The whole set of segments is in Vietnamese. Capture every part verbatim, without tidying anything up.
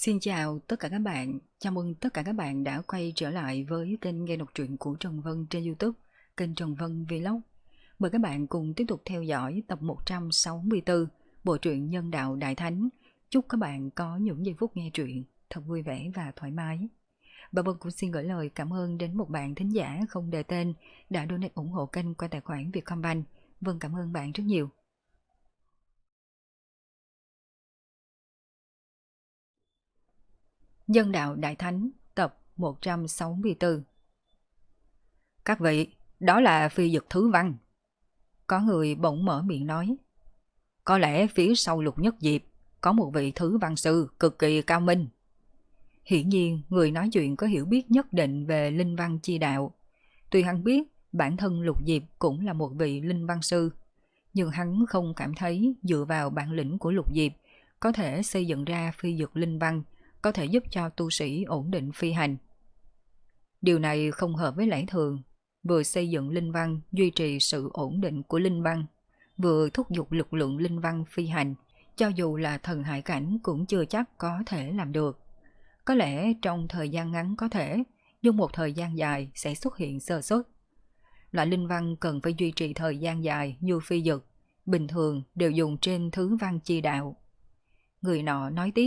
Xin chào tất cả các bạn, chào mừng tất cả các bạn đã quay trở lại với kênh nghe đọc truyện của Trần Vân trên YouTube, kênh Trần Vân Vlog. Mời các bạn cùng tiếp tục theo dõi tập một trăm sáu mươi tư bộ truyện Nhân Đạo Đại Thánh. Chúc các bạn có những giây phút nghe truyện thật vui vẻ và thoải mái. Bà Vân cũng xin gửi lời cảm ơn đến một bạn thính giả không đề tên đã donate ủng hộ kênh qua tài khoản Vietcombank. Vân cảm ơn bạn rất nhiều. Nhân Đạo Đại Thánh tập một trăm sáu mươi tư. Các vị, đó là phi dực thứ văn. Có người bỗng mở miệng nói. Có lẽ phía sau Lục Nhất Diệp có một vị thứ văn sư cực kỳ cao minh. Hiển nhiên người nói chuyện có hiểu biết nhất định về linh văn chi đạo. Tuy hắn biết bản thân Lục Diệp cũng là một vị linh văn sư, nhưng hắn không cảm thấy dựa vào bản lĩnh của Lục Diệp có thể xây dựng ra phi dực linh văn, có thể giúp cho tu sĩ ổn định phi hành. Điều này không hợp với lẽ thường, vừa xây dựng linh văn duy trì sự ổn định của linh văn, vừa thúc giục lực lượng linh văn phi hành, cho dù là thần hải cảnh cũng chưa chắc có thể làm được. Có lẽ trong thời gian ngắn có thể, nhưng một thời gian dài sẽ xuất hiện sơ suất. Loại linh văn cần phải duy trì thời gian dài như phi dực, bình thường đều dùng trên thứ văn chi đạo. Người nọ nói tiếp.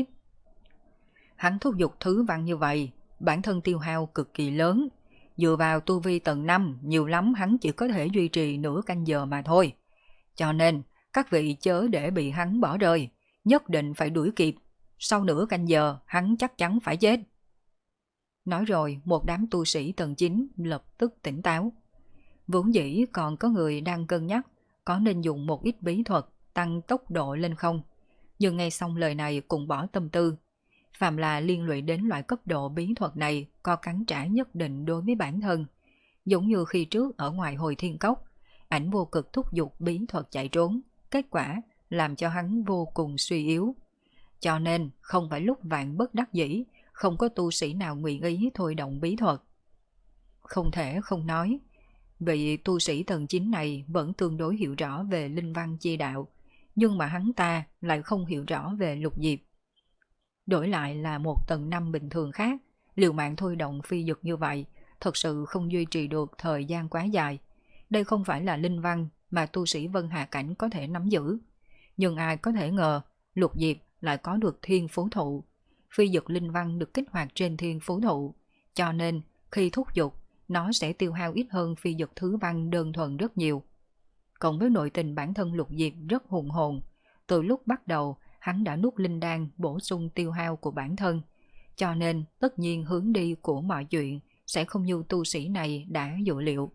Hắn thúc giục thứ văn như vậy, bản thân tiêu hao cực kỳ lớn. Dựa vào tu vi tầng năm, nhiều lắm hắn chỉ có thể duy trì nửa canh giờ mà thôi. Cho nên, các vị chớ để bị hắn bỏ rơi, nhất định phải đuổi kịp. Sau nửa canh giờ, hắn chắc chắn phải chết. Nói rồi, một đám tu sĩ tầng chín lập tức tỉnh táo. Vốn dĩ còn có người đang cân nhắc có nên dùng một ít bí thuật tăng tốc độ lên không. Nhưng nghe xong lời này cũng bỏ tâm tư. Phạm là liên lụy đến loại cấp độ bí thuật này có cắn trả nhất định đối với bản thân. Giống như khi trước ở ngoài Hồi Thiên Cốc, ảnh vô cực thúc giục bí thuật chạy trốn, kết quả làm cho hắn vô cùng suy yếu. Cho nên không phải lúc vạn bất đắc dĩ, không có tu sĩ nào nguyện ý thôi động bí thuật. Không thể không nói, vị tu sĩ tầng chín này vẫn tương đối hiểu rõ về linh văn chi đạo, nhưng mà hắn ta lại không hiểu rõ về Lục Diệp. Đổi lại là một tầng năm bình thường khác, liều mạng thôi động phi dực như vậy, thật sự không duy trì được thời gian quá dài. Đây không phải là linh văn mà tu sĩ Vân Hà Cảnh có thể nắm giữ. Nhưng ai có thể ngờ, Lục Diệp lại có được thiên phú thụ. Phi dực linh văn được kích hoạt trên thiên phú thụ, cho nên khi thúc giục, nó sẽ tiêu hao ít hơn phi dực thứ văn đơn thuần rất nhiều. Cộng với nội tình bản thân Lục Diệp rất hùng hồn, từ lúc bắt đầu hắn đã nuốt linh đan bổ sung tiêu hao của bản thân, cho nên tất nhiên hướng đi của mọi chuyện sẽ không như tu sĩ này đã dự liệu.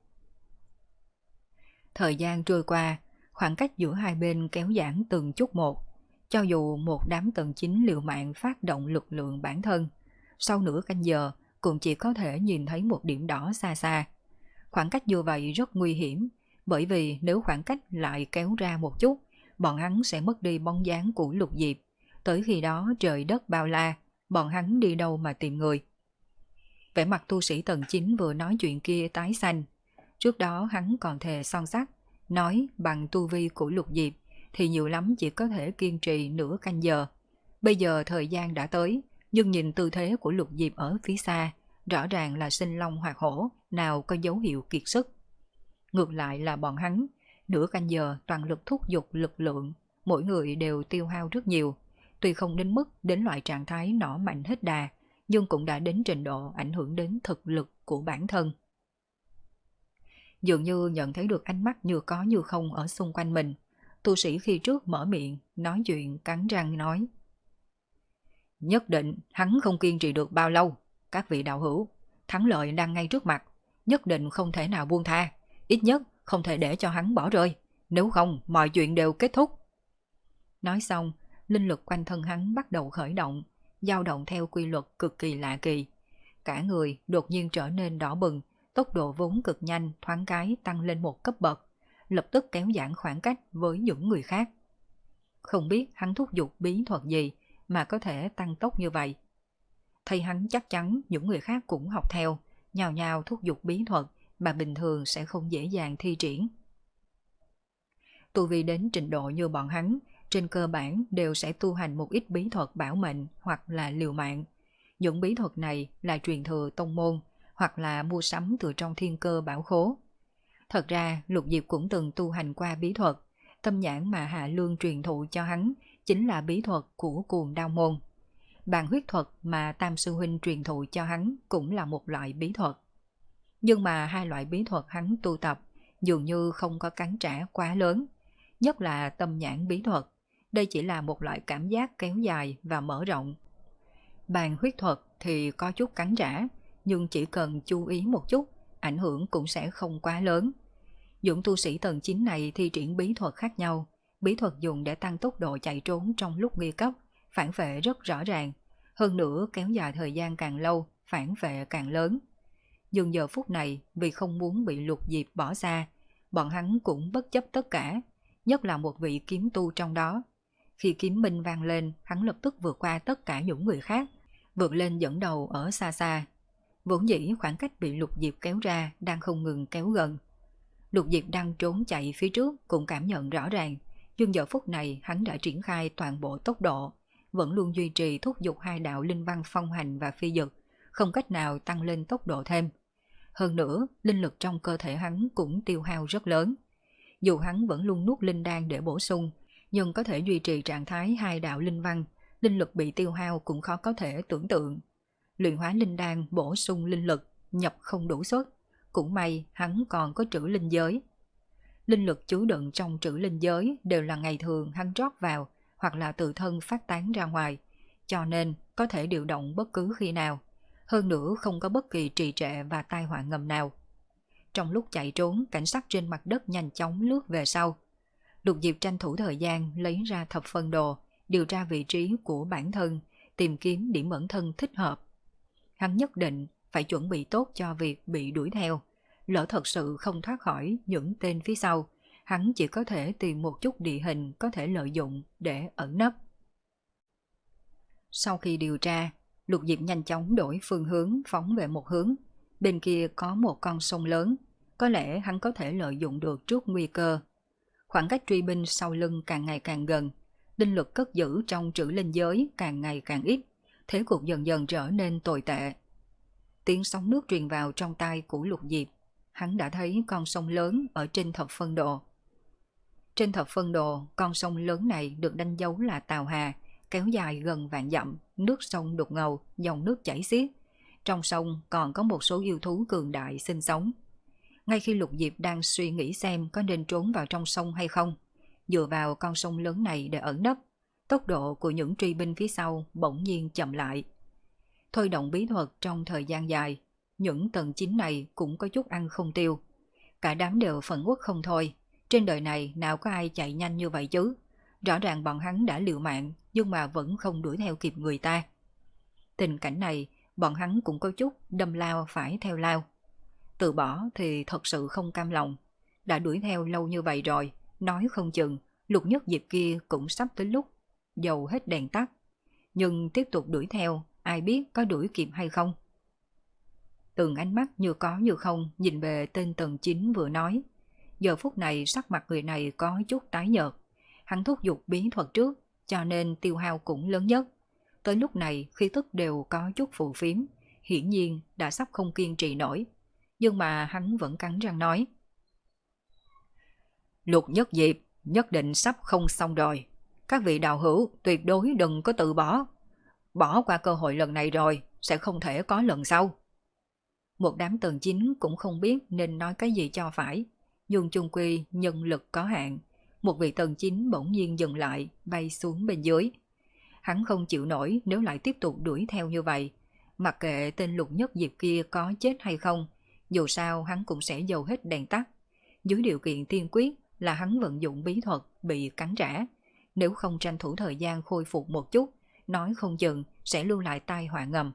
Thời gian trôi qua, khoảng cách giữa hai bên kéo giãn từng chút một. Cho dù một đám tầng chín liều mạng phát động lực lượng bản thân, sau nửa canh giờ cũng chỉ có thể nhìn thấy một điểm đỏ xa xa. Khoảng cách như vậy rất nguy hiểm, bởi vì nếu khoảng cách lại kéo ra một chút, bọn hắn sẽ mất đi bóng dáng của Lục Diệp. Tới khi đó trời đất bao la, bọn hắn đi đâu mà tìm người. Vẻ mặt tu sĩ tầng chín vừa nói chuyện kia tái xanh. Trước đó hắn còn thề son sắt, nói bằng tu vi của Lục Diệp thì nhiều lắm chỉ có thể kiên trì nửa canh giờ. Bây giờ thời gian đã tới, nhưng nhìn tư thế của Lục Diệp ở phía xa, rõ ràng là sinh long hoặc hổ, nào có dấu hiệu kiệt sức. Ngược lại là bọn hắn, nửa canh giờ toàn lực thúc giục lực lượng, mỗi người đều tiêu hao rất nhiều. Tuy không đến mức đến loại trạng thái nỏ mạnh hết đà, nhưng cũng đã đến trình độ ảnh hưởng đến thực lực của bản thân. Dường như nhận thấy được ánh mắt như có như không ở xung quanh mình, tu sĩ khi trước mở miệng, nói chuyện cắn răng nói. Nhất định hắn không kiên trì được bao lâu, các vị đạo hữu, thắng lợi đang ngay trước mặt, nhất định không thể nào buông tha, ít nhất không thể để cho hắn bỏ rơi, nếu không mọi chuyện đều kết thúc. Nói xong, linh lực quanh thân hắn bắt đầu khởi động, dao động theo quy luật cực kỳ lạ kỳ. Cả người đột nhiên trở nên đỏ bừng, tốc độ vốn cực nhanh thoáng cái tăng lên một cấp bậc, lập tức kéo giãn khoảng cách với những người khác. Không biết hắn thúc giục bí thuật gì mà có thể tăng tốc như vậy. Thấy hắn chắc chắn những người khác cũng học theo, nhào nhào thúc giục bí thuật mà bình thường sẽ không dễ dàng thi triển. Tu vi đến trình độ như bọn hắn trên cơ bản đều sẽ tu hành một ít bí thuật bảo mệnh hoặc là liều mạng. Những bí thuật này là truyền thừa tông môn hoặc là mua sắm từ trong thiên cơ bảo khố. Thật ra Lục Diệp cũng từng tu hành qua bí thuật, tâm nhãn mà Hạ Lương truyền thụ cho hắn chính là bí thuật của Cuồng Đao môn. Bàn huyết thuật mà Tam sư huynh truyền thụ cho hắn cũng là một loại bí thuật. Nhưng mà hai loại bí thuật hắn tu tập dường như không có cắn trả quá lớn, nhất là tâm nhãn bí thuật. Đây chỉ là một loại cảm giác kéo dài và mở rộng. Bàn huyết thuật thì có chút cắn trả, nhưng chỉ cần chú ý một chút, ảnh hưởng cũng sẽ không quá lớn. Những tu sĩ tầng chín này thi triển bí thuật khác nhau, bí thuật dùng để tăng tốc độ chạy trốn trong lúc nguy cấp, phản phệ rất rõ ràng. Hơn nữa kéo dài thời gian càng lâu, phản phệ càng lớn. Nhưng giờ phút này, vì không muốn bị Lục Diệp bỏ xa, bọn hắn cũng bất chấp tất cả, nhất là một vị kiếm tu trong đó. Khi kiếm minh vang lên, hắn lập tức vượt qua tất cả những người khác, vượt lên dẫn đầu ở xa xa. Vốn dĩ khoảng cách bị Lục Diệp kéo ra đang không ngừng kéo gần. Lục Diệp đang trốn chạy phía trước cũng cảm nhận rõ ràng, nhưng giờ phút này hắn đã triển khai toàn bộ tốc độ, vẫn luôn duy trì thúc giục hai đạo linh văn phong hành và phi dực, không cách nào tăng lên tốc độ thêm. Hơn nữa, linh lực trong cơ thể hắn cũng tiêu hao rất lớn. Dù hắn vẫn luôn nuốt linh đan để bổ sung, nhưng có thể duy trì trạng thái hai đạo linh văn, linh lực bị tiêu hao cũng khó có thể tưởng tượng. Luyện hóa linh đan bổ sung linh lực, nhập không đủ suất. Cũng may hắn còn có trữ linh giới. Linh lực chứa đựng trong trữ linh giới đều là ngày thường hắn rót vào hoặc là tự thân phát tán ra ngoài, cho nên có thể điều động bất cứ khi nào. Hơn nữa không có bất kỳ trì trệ và tai họa ngầm nào. Trong lúc chạy trốn, cảnh sát trên mặt đất nhanh chóng lướt về sau. Lục Diệp tranh thủ thời gian lấy ra thập phân đồ, điều tra vị trí của bản thân, tìm kiếm điểm ẩn thân thích hợp. Hắn nhất định phải chuẩn bị tốt cho việc bị đuổi theo. Lỡ thật sự không thoát khỏi những tên phía sau, hắn chỉ có thể tìm một chút địa hình có thể lợi dụng để ẩn nấp. Sau khi điều tra, Lục Diệp nhanh chóng đổi phương hướng phóng về một hướng. Bên kia có một con sông lớn, có lẽ hắn có thể lợi dụng được trước nguy cơ. Khoảng cách truy binh sau lưng càng ngày càng gần, linh lực cất giữ trong trữ linh giới càng ngày càng ít, thế cục dần dần trở nên tồi tệ. Tiếng sóng nước truyền vào trong tai của Lục Diệp, hắn đã thấy con sông lớn ở trên thập phân đồ. Trên thập phân đồ, con sông lớn này được đánh dấu là Tào Hà, kéo dài gần vạn dặm, nước sông đục ngầu, dòng nước chảy xiết. Trong sông còn có một số yêu thú cường đại sinh sống. Ngay khi Lục Diệp đang suy nghĩ xem có nên trốn vào trong sông hay không, dựa vào con sông lớn này để ẩn nấp, tốc độ của những truy binh phía sau bỗng nhiên chậm lại. Thôi động bí thuật trong thời gian dài, những tầng chín này cũng có chút ăn không tiêu. Cả đám đều phẫn uất không thôi, trên đời này nào có ai chạy nhanh như vậy chứ. Rõ ràng bọn hắn đã liều mạng, nhưng mà vẫn không đuổi theo kịp người ta. Tình cảnh này, bọn hắn cũng có chút đâm lao phải theo lao. Từ bỏ thì thật sự không cam lòng. Đã đuổi theo lâu như vậy rồi, nói không chừng, Lục Nhất Diệp kia cũng sắp tới lúc dầu hết đèn tắt. Nhưng tiếp tục đuổi theo, ai biết có đuổi kịp hay không. Từng ánh mắt như có như không nhìn về tên tầng chín vừa nói. Giờ phút này sắc mặt người này có chút tái nhợt. Hắn thúc giục bí thuật trước, cho nên tiêu hao cũng lớn nhất. Tới lúc này khí tức đều có chút phù phiếm, hiển nhiên đã sắp không kiên trì nổi. Nhưng mà hắn vẫn cắn răng nói. Lục Nhất Diệp nhất định sắp không xong rồi. Các vị đạo hữu tuyệt đối đừng có tự bỏ. Bỏ qua cơ hội lần này rồi, sẽ không thể có lần sau. Một đám tầng chín cũng không biết nên nói cái gì cho phải. Nhưng chung quy nhân lực có hạn. Một vị tầng chín bỗng nhiên dừng lại, bay xuống bên dưới. Hắn không chịu nổi nếu lại tiếp tục đuổi theo như vậy. Mặc kệ tên Lục Nhất Diệp kia có chết hay không, dù sao hắn cũng sẽ dầu hết đèn tắt. Dưới điều kiện tiên quyết là hắn vận dụng bí thuật bị cắn trả. Nếu không tranh thủ thời gian khôi phục một chút, nói không chừng sẽ lưu lại tai họa ngầm.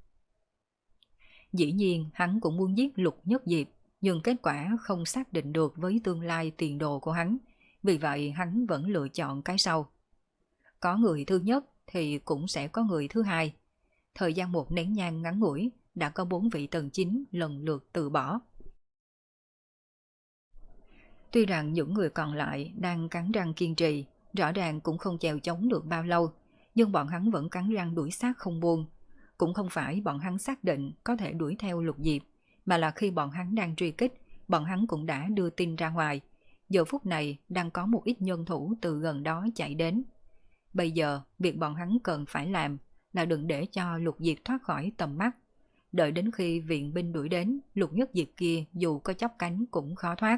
Dĩ nhiên hắn cũng muốn giết Lục Nhất Diệp, nhưng kết quả không xác định được với tương lai tiền đồ của hắn. Vì vậy hắn vẫn lựa chọn cái sau. Có người thứ nhất thì cũng sẽ có người thứ hai. Thời gian một nén nhang ngắn ngủi, đã có bốn vị tầng chín lần lượt từ bỏ. Tuy rằng những người còn lại đang cắn răng kiên trì, Rõ ràng cũng không chèo chống được bao lâu, nhưng bọn hắn vẫn cắn răng đuổi sát không buông. Cũng không phải bọn hắn xác định có thể đuổi theo Lục Diệp, mà là khi bọn hắn đang truy kích, bọn hắn cũng đã đưa tin ra ngoài. Giờ phút này đang có một ít nhân thủ từ gần đó chạy đến. Bây giờ, việc bọn hắn cần phải làm là đừng để cho Lục Diệp thoát khỏi tầm mắt. Đợi đến khi viện binh đuổi đến, Lục Nhất Diệp kia dù có chóc cánh cũng khó thoát.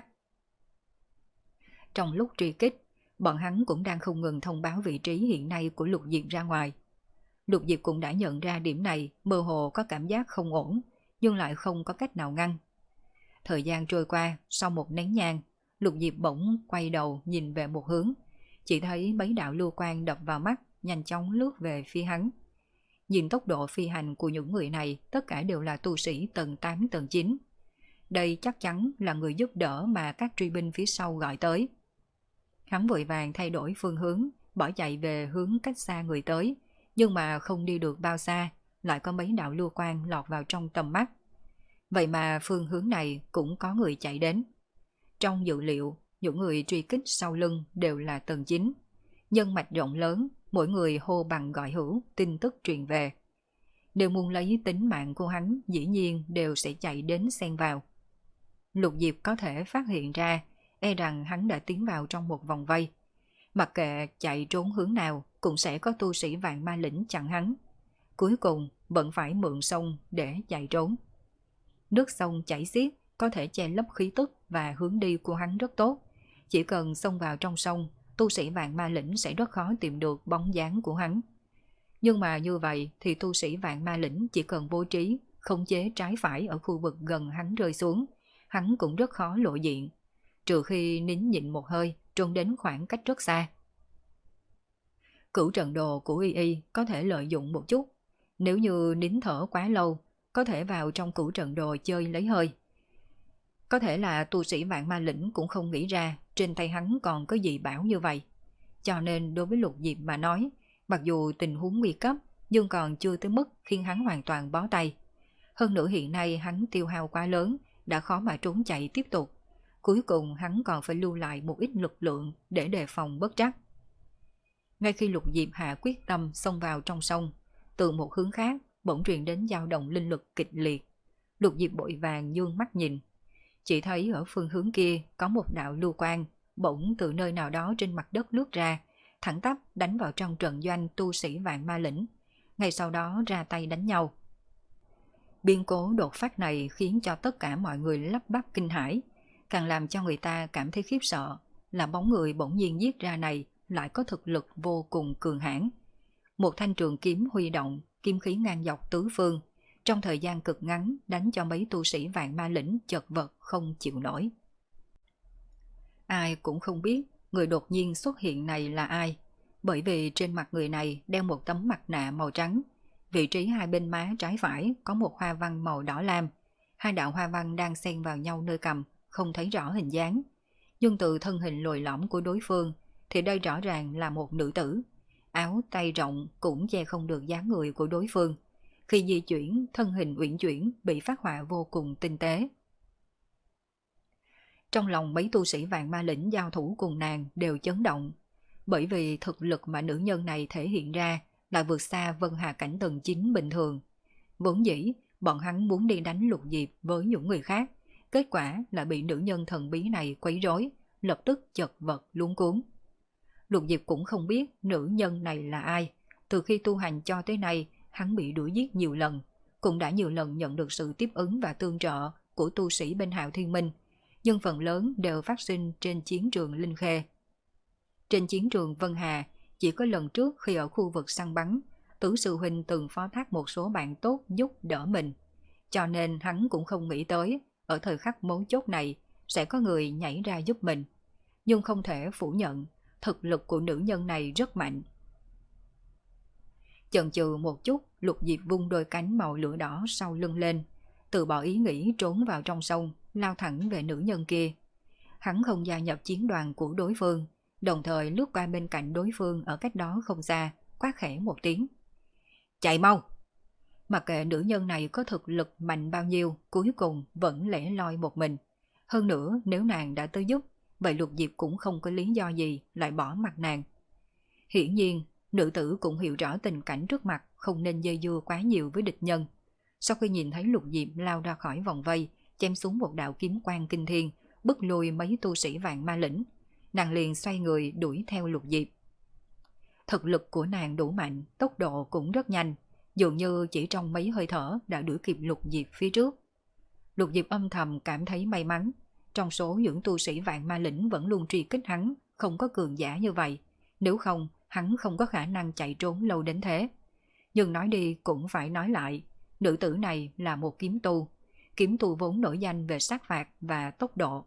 Trong lúc truy kích, bọn hắn cũng đang không ngừng thông báo vị trí hiện nay của Lục Diệp ra ngoài. Lục Diệp cũng đã nhận ra điểm này, mơ hồ có cảm giác không ổn, nhưng lại không có cách nào ngăn. Thời gian trôi qua, sau một nén nhang, Lục Diệp bỗng quay đầu nhìn về một hướng, chỉ thấy mấy đạo lưu quang đập vào mắt, nhanh chóng lướt về phía hắn. Nhìn tốc độ phi hành của những người này, tất cả đều là tu sĩ tầng tám tầng chín. Đây chắc chắn là người giúp đỡ mà các truy binh phía sau gọi tới. Hắn vội vàng thay đổi phương hướng, bỏ chạy về hướng cách xa người tới, nhưng mà không đi được bao xa, lại có mấy đạo lưu quang lọt vào trong tầm mắt. Vậy mà phương hướng này cũng có người chạy đến. Trong dự liệu, những người truy kích sau lưng đều là tầng chín. Nhân mạch rộng lớn, mỗi người hô bằng gọi hữu, tin tức truyền về. Đều muốn lấy tính mạng của hắn, dĩ nhiên đều sẽ chạy đến xen vào. Lục Diệp có thể phát hiện ra, e rằng hắn đã tiến vào trong một vòng vây. Mặc kệ chạy trốn hướng nào, cũng sẽ có tu sĩ vạn ma lĩnh chặn hắn. Cuối cùng, vẫn phải mượn sông để chạy trốn. Nước sông chảy xiết, có thể che lấp khí tức và hướng đi của hắn rất tốt. Chỉ cần xông vào trong sông, tu sĩ vạn ma lĩnh sẽ rất khó tìm được bóng dáng của hắn. Nhưng mà như vậy thì tu sĩ vạn ma lĩnh chỉ cần bố trí, khống chế trái phải ở khu vực gần hắn rơi xuống, hắn cũng rất khó lộ diện. Trừ khi nín nhịn một hơi, trốn đến khoảng cách rất xa. Cửu trận đồ của Y Y có thể lợi dụng một chút. Nếu như nín thở quá lâu, có thể vào trong cửu trận đồ chơi lấy hơi. Có thể là tu sĩ vạn ma lĩnh cũng không nghĩ ra trên tay hắn còn có gì bảo như vậy. Cho nên đối với Lục Diệp mà nói, mặc dù tình huống nguy cấp, nhưng còn chưa tới mức khiến hắn hoàn toàn bó tay. Hơn nữa hiện nay hắn tiêu hao quá lớn, đã khó mà trốn chạy tiếp tục. Cuối cùng hắn còn phải lưu lại một ít lực lượng để đề phòng bất trắc. Ngay khi Lục Diệp hạ quyết tâm xông vào trong sông, từ một hướng khác bỗng truyền đến dao động linh lực kịch liệt. Lục Diệp vội vàng nhương mắt nhìn. Chỉ thấy ở phương hướng kia có một đạo lưu quang bỗng từ nơi nào đó trên mặt đất lướt ra, thẳng tắp đánh vào trong trận doanh tu sĩ vạn ma lĩnh. Ngay sau đó ra tay đánh nhau. Biến cố đột phát này khiến cho tất cả mọi người lắp bắp kinh hãi. Càng làm cho người ta cảm thấy khiếp sợ là bóng người bỗng nhiên giết ra này lại có thực lực vô cùng cường hãn. Một thanh trường kiếm huy động, kim khí ngang dọc tứ phương, trong thời gian cực ngắn đánh cho mấy tu sĩ vạn ma lĩnh chật vật không chịu nổi. Ai cũng không biết người đột nhiên xuất hiện này là ai, bởi vì trên mặt người này đeo một tấm mặt nạ màu trắng, vị trí hai bên má trái phải có một hoa văn màu đỏ lam, hai đạo hoa văn đang xen vào nhau nơi cằm, không thấy rõ hình dáng. Nhưng từ thân hình lồi lõm của đối phương thì đây rõ ràng là một nữ tử. Áo tay rộng cũng che không được dáng người của đối phương. Khi di chuyển, thân hình uyển chuyển bị phát họa vô cùng tinh tế. Trong lòng mấy tu sĩ vạn ma lĩnh giao thủ cùng nàng đều chấn động, bởi vì thực lực mà nữ nhân này thể hiện ra là vượt xa Vân Hà cảnh tầng chín bình thường. Vốn dĩ, bọn hắn muốn đi đánh Lục Diệp với những người khác, kết quả là bị nữ nhân thần bí này quấy rối, lập tức chật vật luống cuống. Lục Diệp cũng không biết nữ nhân này là ai. Từ khi tu hành cho tới nay, hắn bị đuổi giết nhiều lần, cũng đã nhiều lần nhận được sự tiếp ứng và tương trợ của tu sĩ bên Hạo Thiên Minh, nhưng phần lớn đều phát sinh trên chiến trường Linh Khê. Trên chiến trường Vân Hà, chỉ có lần trước khi ở khu vực săn bắn, Tứ sư huynh từng phó thác một số bạn tốt giúp đỡ mình, cho nên hắn cũng không nghĩ tới ở thời khắc mấu chốt này sẽ có người nhảy ra giúp mình. Nhưng không thể phủ nhận, thực lực của nữ nhân này rất mạnh. Chần chừ một chút, Lục Diệp vung đôi cánh màu lửa đỏ sau lưng lên, từ bỏ ý nghĩ trốn vào trong sông, lao thẳng về nữ nhân kia. Hắn không gia nhập chiến đoàn của đối phương, đồng thời lướt qua bên cạnh đối phương ở cách đó không xa, quát khẽ một tiếng. Chạy mau! Mặc kệ nữ nhân này có thực lực mạnh bao nhiêu, cuối cùng vẫn lẻ loi một mình. Hơn nữa, nếu nàng đã tới giúp, vậy Lục Diệp cũng không có lý do gì lại bỏ mặt nàng. Hiển nhiên, nữ tử cũng hiểu rõ tình cảnh trước mặt, không nên dây dưa quá nhiều với địch nhân. Sau khi nhìn thấy Lục Diệp lao ra khỏi vòng vây, chém xuống một đạo kiếm quang kinh thiên, bức lùi mấy tu sĩ Vạn Ma Lĩnh, nàng liền xoay người đuổi theo Lục Diệp. Thực lực của nàng đủ mạnh, tốc độ cũng rất nhanh, dường như chỉ trong mấy hơi thở đã đuổi kịp Lục Diệp phía trước. Lục Diệp âm thầm cảm thấy may mắn, trong số những tu sĩ Vạn Ma Lĩnh vẫn luôn truy kích hắn, không có cường giả như vậy, nếu không hắn không có khả năng chạy trốn lâu đến thế. Nhưng nói đi cũng phải nói lại, nữ tử này là một kiếm tu, kiếm tu vốn nổi danh về sát phạt và tốc độ.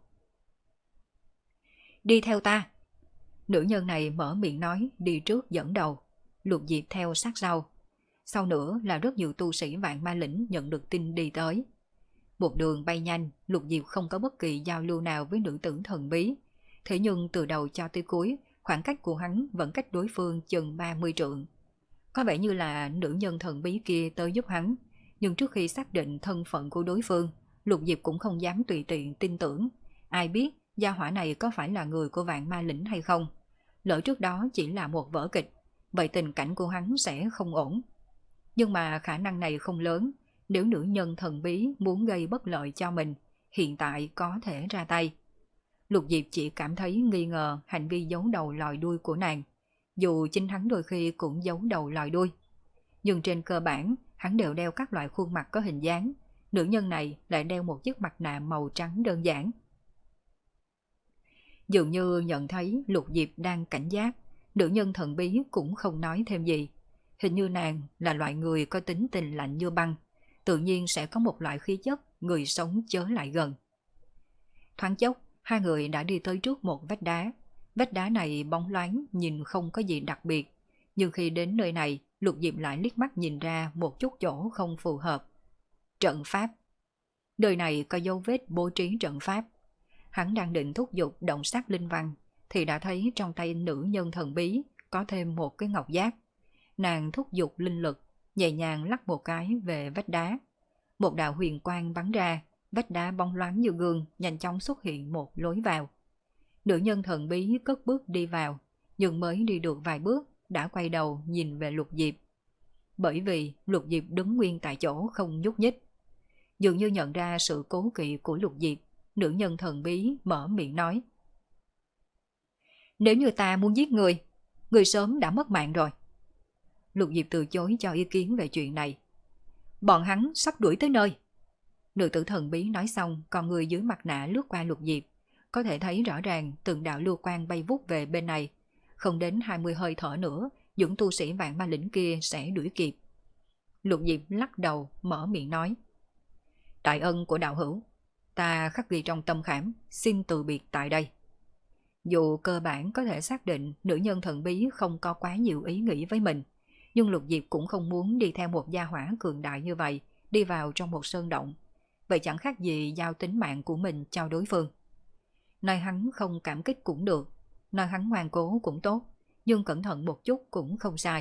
Đi theo ta. Nữ nhân này mở miệng nói, đi trước dẫn đầu, Lục Diệp theo sát sau. Sau nữa là rất nhiều tu sĩ Vạn Ma Lĩnh nhận được tin đi tới. Một đường bay nhanh, Lục Diệp không có bất kỳ giao lưu nào với nữ tử thần bí. Thế nhưng từ đầu cho tới cuối, khoảng cách của hắn vẫn cách đối phương chừng ba mươi trượng. Có vẻ như là nữ nhân thần bí kia tới giúp hắn, nhưng trước khi xác định thân phận của đối phương, Lục Diệp cũng không dám tùy tiện tin tưởng. Ai biết gia hỏa này có phải là người của Vạn Ma Lĩnh hay không? Lỡ trước đó chỉ là một vở kịch, vậy tình cảnh của hắn sẽ không ổn. Nhưng mà khả năng này không lớn, nếu nữ nhân thần bí muốn gây bất lợi cho mình, hiện tại có thể ra tay. Lục Diệp chỉ cảm thấy nghi ngờ hành vi giấu đầu lòi đuôi của nàng, dù chính hắn đôi khi cũng giấu đầu lòi đuôi. Nhưng trên cơ bản, hắn đều đeo các loại khuôn mặt có hình dáng, nữ nhân này lại đeo một chiếc mặt nạ màu trắng đơn giản. Dường như nhận thấy Lục Diệp đang cảnh giác, nữ nhân thần bí cũng không nói thêm gì. Hình như nàng là loại người có tính tình lạnh như băng, tự nhiên sẽ có một loại khí chất người sống chớ lại gần. Thoáng chốc, hai người đã đi tới trước một vách đá. Vách đá này bóng loáng, nhìn không có gì đặc biệt, nhưng khi đến nơi này, Lục Diệp lại liếc mắt nhìn ra một chút chỗ không phù hợp. Trận pháp. Nơi này có dấu vết bố trí trận pháp. Hắn đang định thúc giục động sát linh văn, thì đã thấy trong tay nữ nhân thần bí có thêm một cái ngọc giác. Nàng thúc giục linh lực, nhẹ nhàng lắc một cái về vách đá. Một đạo huyền quang bắn ra, vách đá bóng loáng như gương, nhanh chóng xuất hiện một lối vào. Nữ nhân thần bí cất bước đi vào, nhưng mới đi được vài bước đã quay đầu nhìn về Lục Diệp. Bởi vì Lục Diệp đứng nguyên tại chỗ không nhúc nhích. Dường như nhận ra sự cố kỵ của Lục Diệp, nữ nhân thần bí mở miệng nói: Nếu như ta muốn giết người, người sớm đã mất mạng rồi. Lục Diệp từ chối cho ý kiến về chuyện này. Bọn hắn sắp đuổi tới nơi. Nữ tử thần bí nói xong, còn người dưới mặt nạ lướt qua Lục Diệp, có thể thấy rõ ràng từng đạo lưu quang bay vút về bên này. Không đến hai mươi hơi thở nữa, những tu sĩ Vạn Ma Lĩnh kia sẽ đuổi kịp. Lục Diệp lắc đầu, mở miệng nói: Đại ân của đạo hữu, ta khắc ghi trong tâm khảm, xin từ biệt tại đây. Dù cơ bản có thể xác định nữ nhân thần bí không có quá nhiều ý nghĩ với mình, nhưng Lục Diệp cũng không muốn đi theo một gia hỏa cường đại như vậy, đi vào trong một sơn động. Vậy chẳng khác gì giao tính mạng của mình cho đối phương. Nói hắn không cảm kích cũng được, nói hắn ngoan cố cũng tốt, nhưng cẩn thận một chút cũng không sai.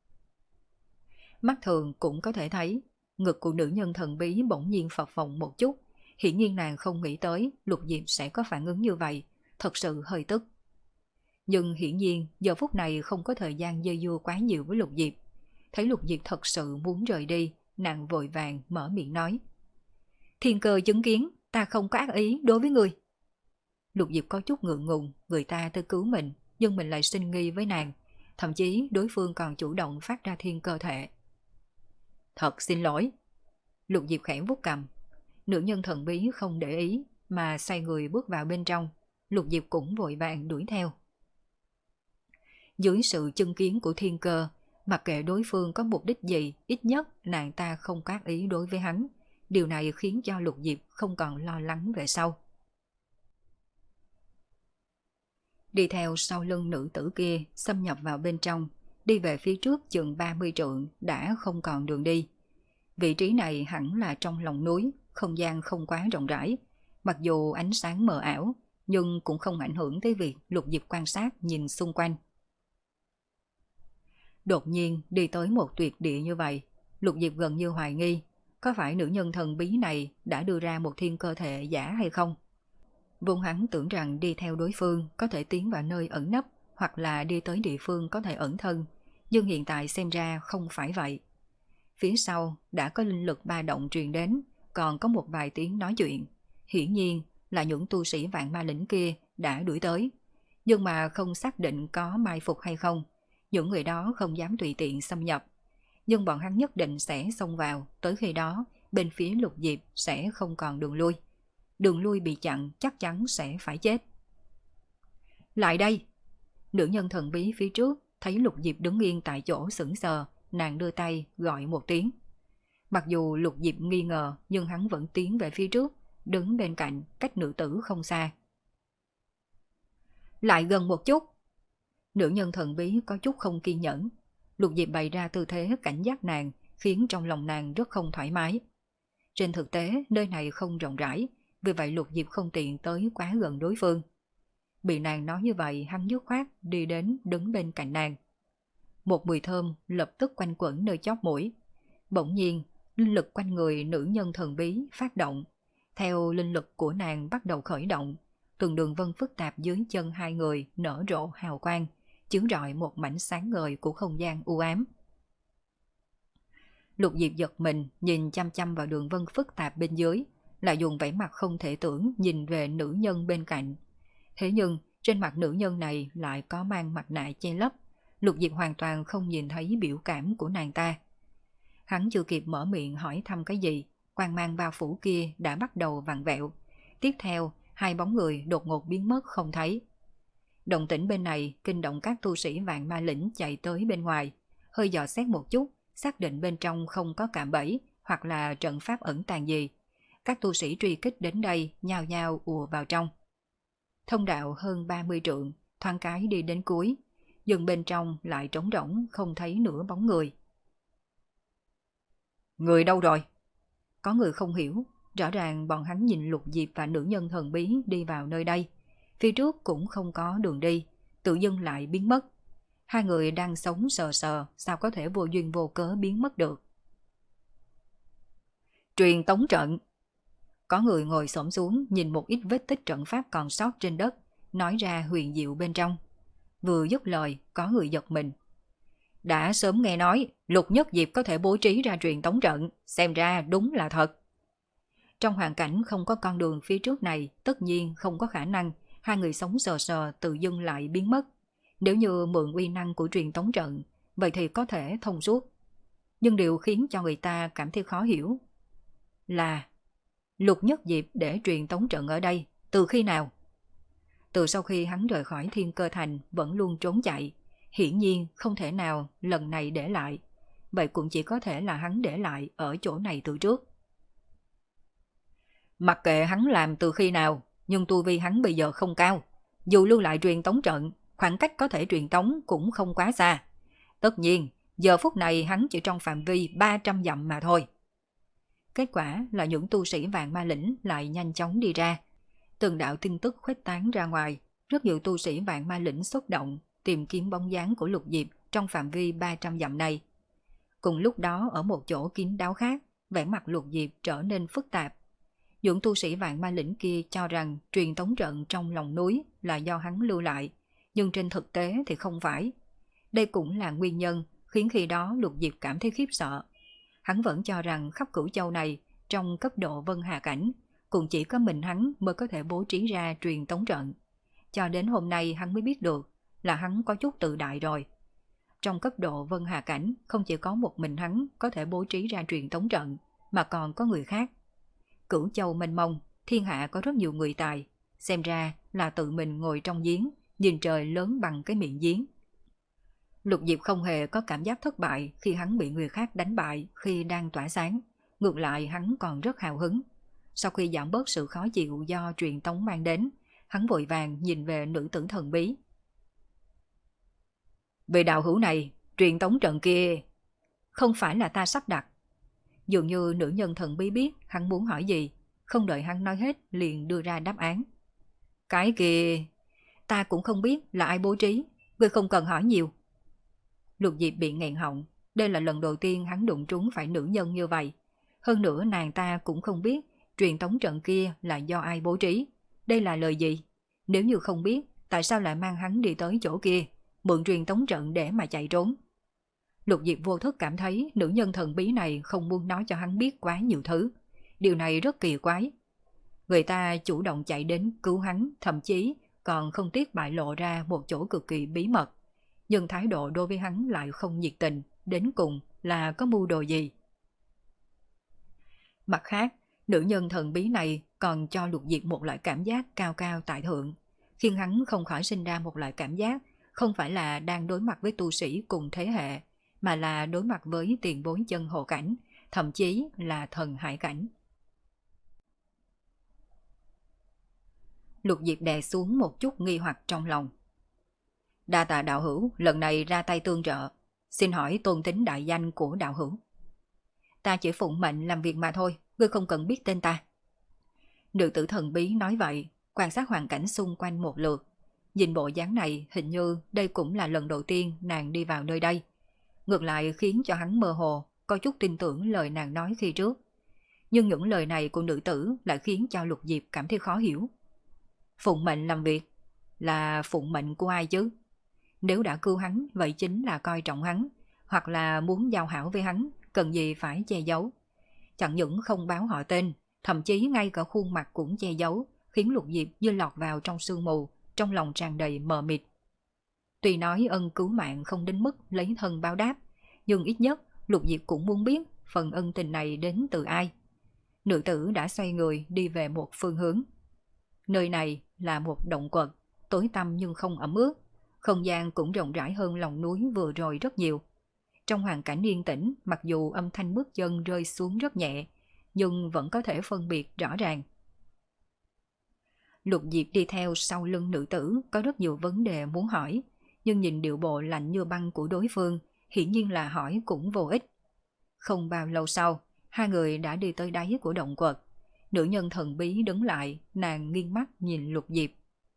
Mắt thường cũng có thể thấy, ngực của nữ nhân thần bí bỗng nhiên phập phồng một chút, hiển nhiên nàng không nghĩ tới Lục Diệp sẽ có phản ứng như vậy, thật sự hơi tức. Nhưng hiển nhiên giờ phút này không có thời gian dây dưa quá nhiều với Lục Diệp. Thấy Lục Diệp thật sự muốn rời đi, nàng vội vàng mở miệng nói: Thiên cơ chứng kiến, ta không có ác ý đối với người. Lục Diệp có chút ngượng ngùng, người ta tới cứu mình, nhưng mình lại sinh nghi với nàng, thậm chí đối phương còn chủ động phát ra thiên cơ thể. Thật xin lỗi. Lục Diệp khẽ vuốt cằm. Nữ nhân thần bí không để ý, mà xoay người bước vào bên trong. Lục Diệp cũng vội vàng đuổi theo. Dưới sự chứng kiến của thiên cơ, mặc kệ đối phương có mục đích gì, ít nhất nàng ta không có ác ý đối với hắn. Điều này khiến cho Lục Diệp không còn lo lắng về sau. Đi theo sau lưng nữ tử kia, xâm nhập vào bên trong, đi về phía trước chừng ba mươi trượng đã không còn đường đi. Vị trí này hẳn là trong lòng núi, không gian không quá rộng rãi. Mặc dù ánh sáng mờ ảo, nhưng cũng không ảnh hưởng tới việc Lục Diệp quan sát nhìn xung quanh. Đột nhiên đi tới một tuyệt địa như vậy, Lục Diệp gần như hoài nghi, có phải nữ nhân thần bí này đã đưa ra một thiên cơ thể giả hay không? Vốn hắn tưởng rằng đi theo đối phương có thể tiến vào nơi ẩn nấp, hoặc là đi tới địa phương có thể ẩn thân, nhưng hiện tại xem ra không phải vậy. Phía sau đã có linh lực ba động truyền đến, còn có một vài tiếng nói chuyện. Hiển nhiên là những tu sĩ vạn ma lĩnh kia đã đuổi tới, nhưng mà không xác định có mai phục hay không. Những người đó không dám tùy tiện xâm nhập, nhưng bọn hắn nhất định sẽ xông vào, tới khi đó bên phía Lục Diệp sẽ không còn đường lui. Đường lui bị chặn chắc chắn sẽ phải chết. Lại đây! Nữ nhân thần bí phía trước thấy Lục Diệp đứng yên tại chỗ sững sờ, nàng đưa tay gọi một tiếng. Mặc dù Lục Diệp nghi ngờ, nhưng hắn vẫn tiến về phía trước, đứng bên cạnh, cách nữ tử không xa. Lại gần một chút! Nữ nhân thần bí có chút không kiên nhẫn. Lục Diệp bày ra tư thế cảnh giác nàng, khiến trong lòng nàng rất không thoải mái. Trên thực tế, nơi này không rộng rãi, vì vậy Lục Diệp không tiện tới quá gần đối phương. Bị nàng nói như vậy, hắn dứt khoát đi đến đứng bên cạnh nàng. Một mùi thơm lập tức quanh quẩn nơi chóp mũi. Bỗng nhiên, linh lực quanh người nữ nhân thần bí phát động. Theo linh lực của nàng bắt đầu khởi động, từng đường vân phức tạp dưới chân hai người nở rộ hào quang, chiếu rọi một mảnh sáng ngời của không gian u ám. Lục Diệp giật mình, nhìn chăm chăm vào đường vân phức tạp bên dưới, lại dùng vẻ mặt không thể tưởng nhìn về nữ nhân bên cạnh. Thế nhưng, trên mặt nữ nhân này lại có mang mặt nạ che lấp, Lục Diệp hoàn toàn không nhìn thấy biểu cảm của nàng ta. Hắn chưa kịp mở miệng hỏi thăm cái gì, quang mang bao phủ kia đã bắt đầu vặn vẹo. Tiếp theo, hai bóng người đột ngột biến mất không thấy. Động tĩnh bên này kinh động các tu sĩ vạn ma lĩnh chạy tới bên ngoài, hơi dò xét một chút, xác định bên trong không có cạm bẫy hoặc là trận pháp ẩn tàng gì. Các tu sĩ truy kích đến đây nhao nhao ùa vào trong. Thông đạo hơn ba mươi trượng, thoáng cái đi đến cuối, dừng bên trong lại trống rỗng không thấy nửa bóng người. Người đâu rồi? Có người không hiểu, rõ ràng bọn hắn nhìn Lục Diệp và nữ nhân thần bí đi vào nơi đây. Phía trước cũng không có đường đi, tự dưng lại biến mất. Hai người đang sống sờ sờ, sao có thể vô duyên vô cớ biến mất được? Truyền tống trận. Có người ngồi xổm xuống nhìn một ít vết tích trận pháp còn sót trên đất, nói ra huyền diệu bên trong. Vừa dứt lời, có người giật mình. Đã sớm nghe nói Lục Nhất Diệp có thể bố trí ra truyền tống trận, xem ra đúng là thật. Trong hoàn cảnh không có con đường phía trước này, tất nhiên không có khả năng hai người sống sờ sờ tự dưng lại biến mất. Nếu như mượn uy năng của truyền tống trận, vậy thì có thể thông suốt. Nhưng điều khiến cho người ta cảm thấy khó hiểu là Lục Nhất Diệp để truyền tống trận ở đây, từ khi nào? Từ sau khi hắn rời khỏi Thiên Cơ Thành vẫn luôn trốn chạy, hiển nhiên không thể nào lần này để lại. Vậy cũng chỉ có thể là hắn để lại ở chỗ này từ trước. Mặc kệ hắn làm từ khi nào, nhưng tu vi hắn bây giờ không cao. Dù lưu lại truyền tống trận, khoảng cách có thể truyền tống cũng không quá xa. Tất nhiên, giờ phút này hắn chỉ trong phạm vi ba trăm dặm mà thôi. Kết quả là những tu sĩ vạn ma lĩnh lại nhanh chóng đi ra. Từng đạo tin tức khuếch tán ra ngoài, rất nhiều tu sĩ vạn ma lĩnh xuất động, tìm kiếm bóng dáng của Lục Diệp trong phạm vi ba trăm dặm này. Cùng lúc đó ở một chỗ kín đáo khác, vẻ mặt Lục Diệp trở nên phức tạp. Những tu sĩ vạn ma lĩnh kia cho rằng truyền tống trận trong lòng núi là do hắn lưu lại, nhưng trên thực tế thì không phải. Đây cũng là nguyên nhân khiến khi đó Lục Diệp cảm thấy khiếp sợ. Hắn vẫn cho rằng khắp Cửu Châu này, trong cấp độ Vân Hà Cảnh, cũng chỉ có mình hắn mới có thể bố trí ra truyền tống trận. Cho đến hôm nay hắn mới biết được là hắn có chút tự đại rồi. Trong cấp độ Vân Hà Cảnh, không chỉ có một mình hắn có thể bố trí ra truyền tống trận, mà còn có người khác. Cửu Châu mênh mông, thiên hạ có rất nhiều người tài, xem ra là tự mình ngồi trong giếng, nhìn trời lớn bằng cái miệng giếng. Lục Diệp không hề có cảm giác thất bại khi hắn bị người khác đánh bại khi đang tỏa sáng, ngược lại hắn còn rất hào hứng. Sau khi giảm bớt sự khó chịu do truyền tống mang đến, hắn vội vàng nhìn về nữ tử thần bí. Về đạo hữu này, truyền tống trận kia không phải là ta sắp đặt. Dường như nữ nhân thần bí biết hắn muốn hỏi gì, không đợi hắn nói hết liền đưa ra đáp án. Cái kia, ta cũng không biết là ai bố trí, ngươi không cần hỏi nhiều. Lục Diệp bị nghẹn họng, đây là lần đầu tiên hắn đụng trúng phải nữ nhân như vậy. Hơn nữa nàng ta cũng không biết truyền tống trận kia là do ai bố trí. Đây là lời gì? Nếu như không biết, tại sao lại mang hắn đi tới chỗ kia, mượn truyền tống trận để mà chạy trốn? Lục Diệp vô thức cảm thấy nữ nhân thần bí này không muốn nói cho hắn biết quá nhiều thứ. Điều này rất kỳ quái. Người ta chủ động chạy đến cứu hắn, thậm chí còn không tiếc bại lộ ra một chỗ cực kỳ bí mật. Nhưng thái độ đối với hắn lại không nhiệt tình, đến cùng là có mưu đồ gì? Mặt khác, nữ nhân thần bí này còn cho Lục Diệp một loại cảm giác cao cao tại thượng, khiến hắn không khỏi sinh ra một loại cảm giác không phải là đang đối mặt với tu sĩ cùng thế hệ, mà là đối mặt với tiền bối chân hộ cảnh, thậm chí là thần hải cảnh. Lục Diệp đè xuống một chút nghi hoặc trong lòng. Đa tạ đạo hữu lần này ra tay tương trợ, xin hỏi tôn tính đại danh của đạo hữu? Ta chỉ phụng mệnh làm việc mà thôi, ngươi không cần biết tên ta. Nữ tử thần bí nói vậy, quan sát hoàn cảnh xung quanh một lượt. Nhìn bộ dáng này hình như đây cũng là lần đầu tiên nàng đi vào nơi đây. Ngược lại khiến cho hắn mơ hồ, có chút tin tưởng lời nàng nói khi trước. Nhưng những lời này của nữ tử lại khiến cho Lục Diệp cảm thấy khó hiểu. Phụng mệnh làm việc là phụng mệnh của ai chứ? Nếu đã cứu hắn, vậy chính là coi trọng hắn, hoặc là muốn giao hảo với hắn, cần gì phải che giấu. Chẳng những không báo họ tên, thậm chí ngay cả khuôn mặt cũng che giấu, khiến Lục Diệp như lọt vào trong sương mù, trong lòng tràn đầy mờ mịt. Tuy nói ân cứu mạng không đến mức lấy thân báo đáp, nhưng ít nhất Lục Diệp cũng muốn biết phần ân tình này đến từ ai. Nữ tử đã xoay người đi về một phương hướng. Nơi này là một động quật, tối tăm nhưng không ẩm ướt, không gian cũng rộng rãi hơn lòng núi vừa rồi rất nhiều. Trong hoàn cảnh yên tĩnh, mặc dù âm thanh bước chân rơi xuống rất nhẹ, nhưng vẫn có thể phân biệt rõ ràng. Lục Diệp đi theo sau lưng nữ tử có rất nhiều vấn đề muốn hỏi, nhưng nhìn điệu bộ lạnh như băng của đối phương, hiển nhiên là hỏi cũng vô ích. Không bao lâu sau, hai người đã đi tới đáy của động quật. Nữ nhân thần bí đứng lại, nàng nghiêng mắt nhìn Lục Diệp.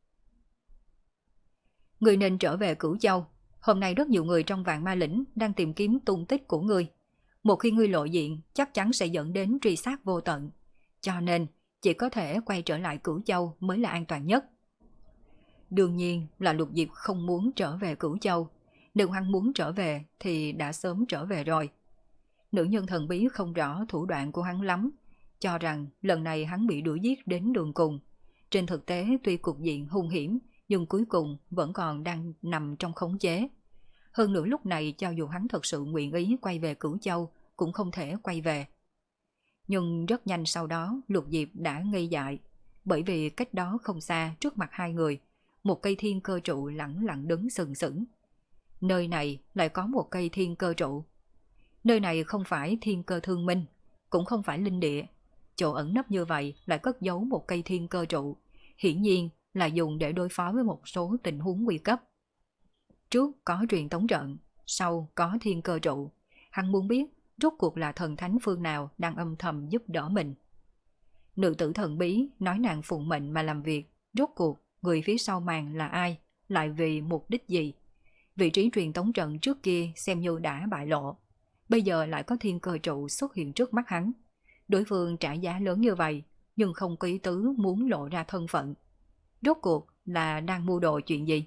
Người nên trở về Cửu Châu. Hôm nay rất nhiều người trong Vạn Ma Lĩnh đang tìm kiếm tung tích của ngươi. Một khi ngươi lộ diện, chắc chắn sẽ dẫn đến truy sát vô tận. Cho nên, chỉ có thể quay trở lại Cửu Châu mới là an toàn nhất. Đương nhiên là Lục Diệp không muốn trở về Cửu Châu. Nếu hắn muốn trở về thì đã sớm trở về rồi. Nữ nhân thần bí không rõ thủ đoạn của hắn lắm, cho rằng lần này hắn bị đuổi giết đến đường cùng. Trên thực tế tuy cục diện hung hiểm, nhưng cuối cùng vẫn còn đang nằm trong khống chế. Hơn nữa lúc này cho dù hắn thật sự nguyện ý quay về Cửu Châu, cũng không thể quay về. Nhưng rất nhanh sau đó Lục Diệp đã ngây dại, bởi vì cách đó không xa trước mặt hai người, một cây thiên cơ trụ lẳng lặng đứng sừng sững. Nơi này lại có một cây thiên cơ trụ. Nơi này không phải thiên cơ thương minh, cũng không phải linh địa. Chỗ ẩn nấp như vậy lại cất giấu một cây thiên cơ trụ, hiển nhiên là dùng để đối phó với một số tình huống nguy cấp. Trước có truyền tống trận, sau có thiên cơ trụ. Hắn muốn biết rốt cuộc là thần thánh phương nào đang âm thầm giúp đỡ mình. Nữ tử thần bí nói nàng phụng mệnh mà làm việc, rốt cuộc người phía sau màn là ai, lại vì mục đích gì. Vị trí truyền tống trận trước kia xem như đã bại lộ, bây giờ lại có thiên cơ trụ xuất hiện trước mắt hắn. Đối phương trả giá lớn như vậy, nhưng không có ý tứ muốn lộ ra thân phận. Rốt cuộc là đang mưu đồ chuyện gì?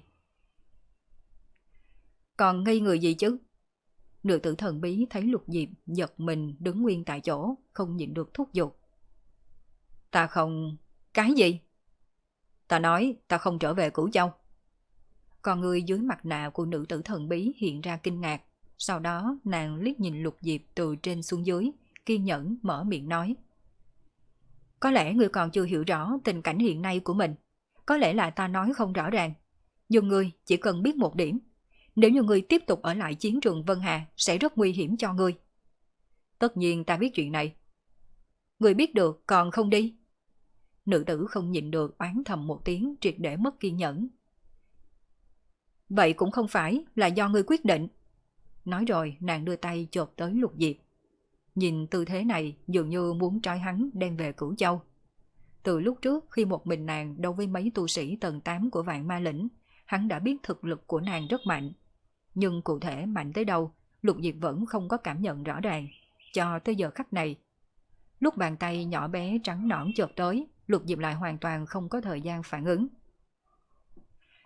Còn ngây người gì chứ? Nữ tử thần bí thấy Lục Diệp giật mình đứng nguyên tại chỗ, không nhịn được thúc giục. Ta không... Cái gì? Ta nói ta không trở về Cửu Châu. Còn người dưới mặt nạ của nữ tử thần bí hiện ra kinh ngạc. Sau đó nàng liếc nhìn Lục Diệp từ trên xuống dưới, kiên nhẫn mở miệng nói. Có lẽ ngươi còn chưa hiểu rõ tình cảnh hiện nay của mình. Có lẽ là ta nói không rõ ràng. Nhưng ngươi chỉ cần biết một điểm. Nếu như ngươi tiếp tục ở lại chiến trường Vân Hà sẽ rất nguy hiểm cho ngươi. Tất nhiên ta biết chuyện này. Ngươi biết được còn không đi. Nữ tử không nhịn được oán thầm một tiếng, triệt để mất kiên nhẫn. Vậy cũng không phải là do ngươi quyết định. Nói rồi nàng đưa tay chộp tới Lục Diệp. Nhìn tư thế này dường như muốn trói hắn đem về Cửu Châu. Từ lúc trước khi một mình nàng đấu với mấy tu sĩ tầng tám của Vạn Ma Lĩnh, hắn đã biết thực lực của nàng rất mạnh. Nhưng cụ thể mạnh tới đâu, Lục Diệp vẫn không có cảm nhận rõ ràng, cho tới giờ khắc này. Lúc bàn tay nhỏ bé trắng nõn chợt tới, Lục Diệp lại hoàn toàn không có thời gian phản ứng.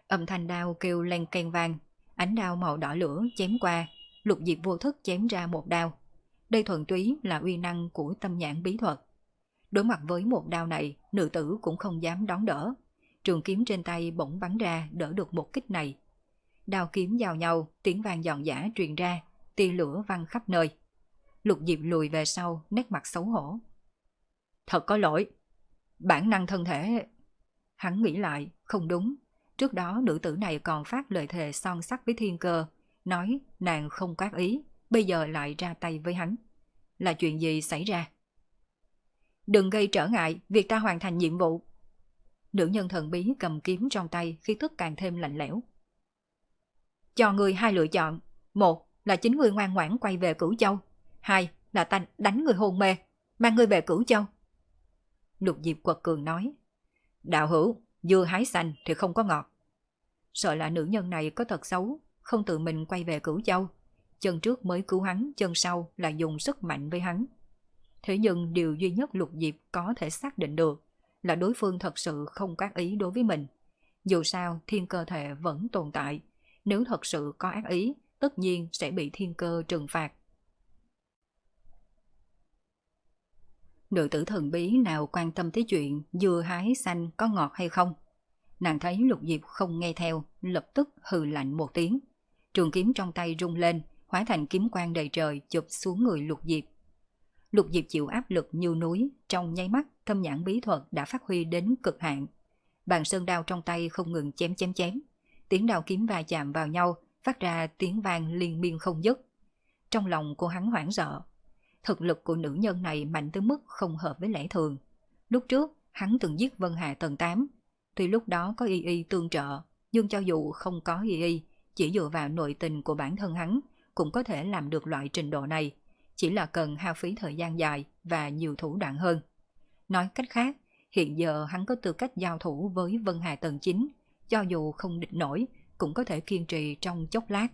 Âm thanh đao kêu len keng vang, ánh đao màu đỏ lửa chém qua, Lục Diệp vô thức chém ra một đao. Đây thuần túy là uy năng của tâm nhãn bí thuật. Đối mặt với một đao này, nữ tử cũng không dám đón đỡ. Trường kiếm trên tay bỗng bắn ra đỡ được một kích này. Đao kiếm giao nhau, tiếng vang giòn giã truyền ra, tia lửa văng khắp nơi. Lục Diệp lùi về sau, nét mặt xấu hổ. Thật có lỗi, bản năng thân thể. Hắn nghĩ lại, không đúng. Trước đó nữ tử này còn phát lời thề son sắt với Thiên Cơ, nói nàng không có ác ý, bây giờ lại ra tay với hắn. Là chuyện gì xảy ra? Đừng gây trở ngại việc ta hoàn thành nhiệm vụ. Nữ nhân thần bí cầm kiếm trong tay, khí tức càng thêm lạnh lẽo. Cho ngươi hai lựa chọn. Một là chính ngươi ngoan ngoãn quay về Cửu Châu. Hai là ta đánh người hôn mê, mang ngươi về Cửu Châu. Lục Diệp quật cường nói. Đạo hữu, dưa hái xanh thì không có ngọt. Sợ là nữ nhân này có thật xấu, không tự mình quay về Cửu Châu. Chân trước mới cứu hắn, chân sau là dùng sức mạnh với hắn. Thế nhưng điều duy nhất Lục Diệp có thể xác định được là đối phương thật sự không có ác ý đối với mình. Dù sao thiên cơ thể vẫn tồn tại, nếu thật sự có ác ý, tất nhiên sẽ bị thiên cơ trừng phạt. Nữ tử thần bí nào quan tâm tới chuyện dưa hái xanh có ngọt hay không. Nàng thấy Lục Diệp không nghe theo, lập tức hừ lạnh một tiếng. Trường kiếm trong tay rung lên, hóa thành kiếm quang đầy trời chụp xuống người Lục Diệp. Lục Diệp chịu áp lực như núi, trong nháy mắt tâm nhãn bí thuật đã phát huy đến cực hạn. Bàn sơn đao trong tay không ngừng chém chém chém, tiếng đao kiếm va chạm vào nhau, phát ra tiếng vang liên miên không dứt. Trong lòng cô hắn hoảng sợ. Thực lực của nữ nhân này mạnh tới mức không hợp với lẽ thường. Lúc trước, hắn từng giết Vân Hà tầng tám. Tuy lúc đó có y y tương trợ, nhưng cho dù không có y y, chỉ dựa vào nội tình của bản thân hắn, cũng có thể làm được loại trình độ này. Chỉ là cần hao phí thời gian dài và nhiều thủ đoạn hơn. Nói cách khác, hiện giờ hắn có tư cách giao thủ với Vân Hà tầng chín, cho dù không địch nổi, cũng có thể kiên trì trong chốc lát.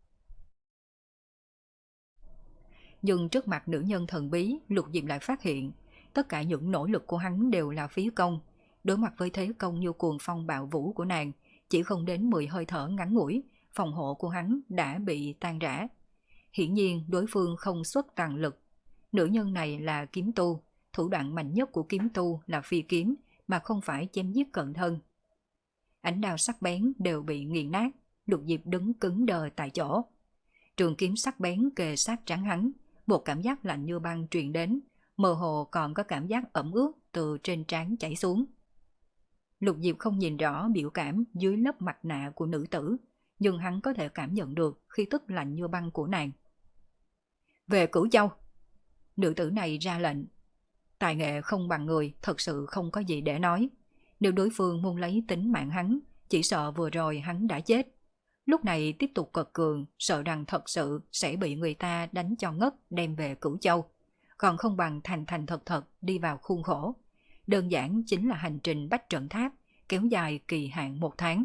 Nhưng trước mặt nữ nhân thần bí, Lục Diệp lại phát hiện, tất cả những nỗ lực của hắn đều là phí công. Đối mặt với thế công như cuồng phong bạo vũ của nàng, chỉ không đến mười hơi thở ngắn ngủi, phòng hộ của hắn đã bị tan rã. Hiển nhiên đối phương không xuất toàn lực. Nữ nhân này là kiếm tu, thủ đoạn mạnh nhất của kiếm tu là phi kiếm, mà không phải chém giết cận thân. Ánh đao sắc bén đều bị nghiền nát, Lục Diệp đứng cứng đờ tại chỗ. Trường kiếm sắc bén kề sát trán hắn, một cảm giác lạnh như băng truyền đến, mơ hồ còn có cảm giác ẩm ướt từ trên trán chảy xuống. Lục Diệp không nhìn rõ biểu cảm dưới lớp mặt nạ của nữ tử, nhưng hắn có thể cảm nhận được khí tức lạnh như băng của nàng. Về Cửu Châu. Nữ tử này ra lệnh. Tài nghệ không bằng người, thật sự không có gì để nói. Nếu đối phương muốn lấy tính mạng hắn, chỉ sợ vừa rồi hắn đã chết. Lúc này tiếp tục cật cường, sợ rằng thật sự sẽ bị người ta đánh cho ngất đem về Cửu Châu. Còn không bằng thành thành thật thật đi vào khuôn khổ. Đơn giản chính là hành trình bách trận tháp, kéo dài kỳ hạn một tháng.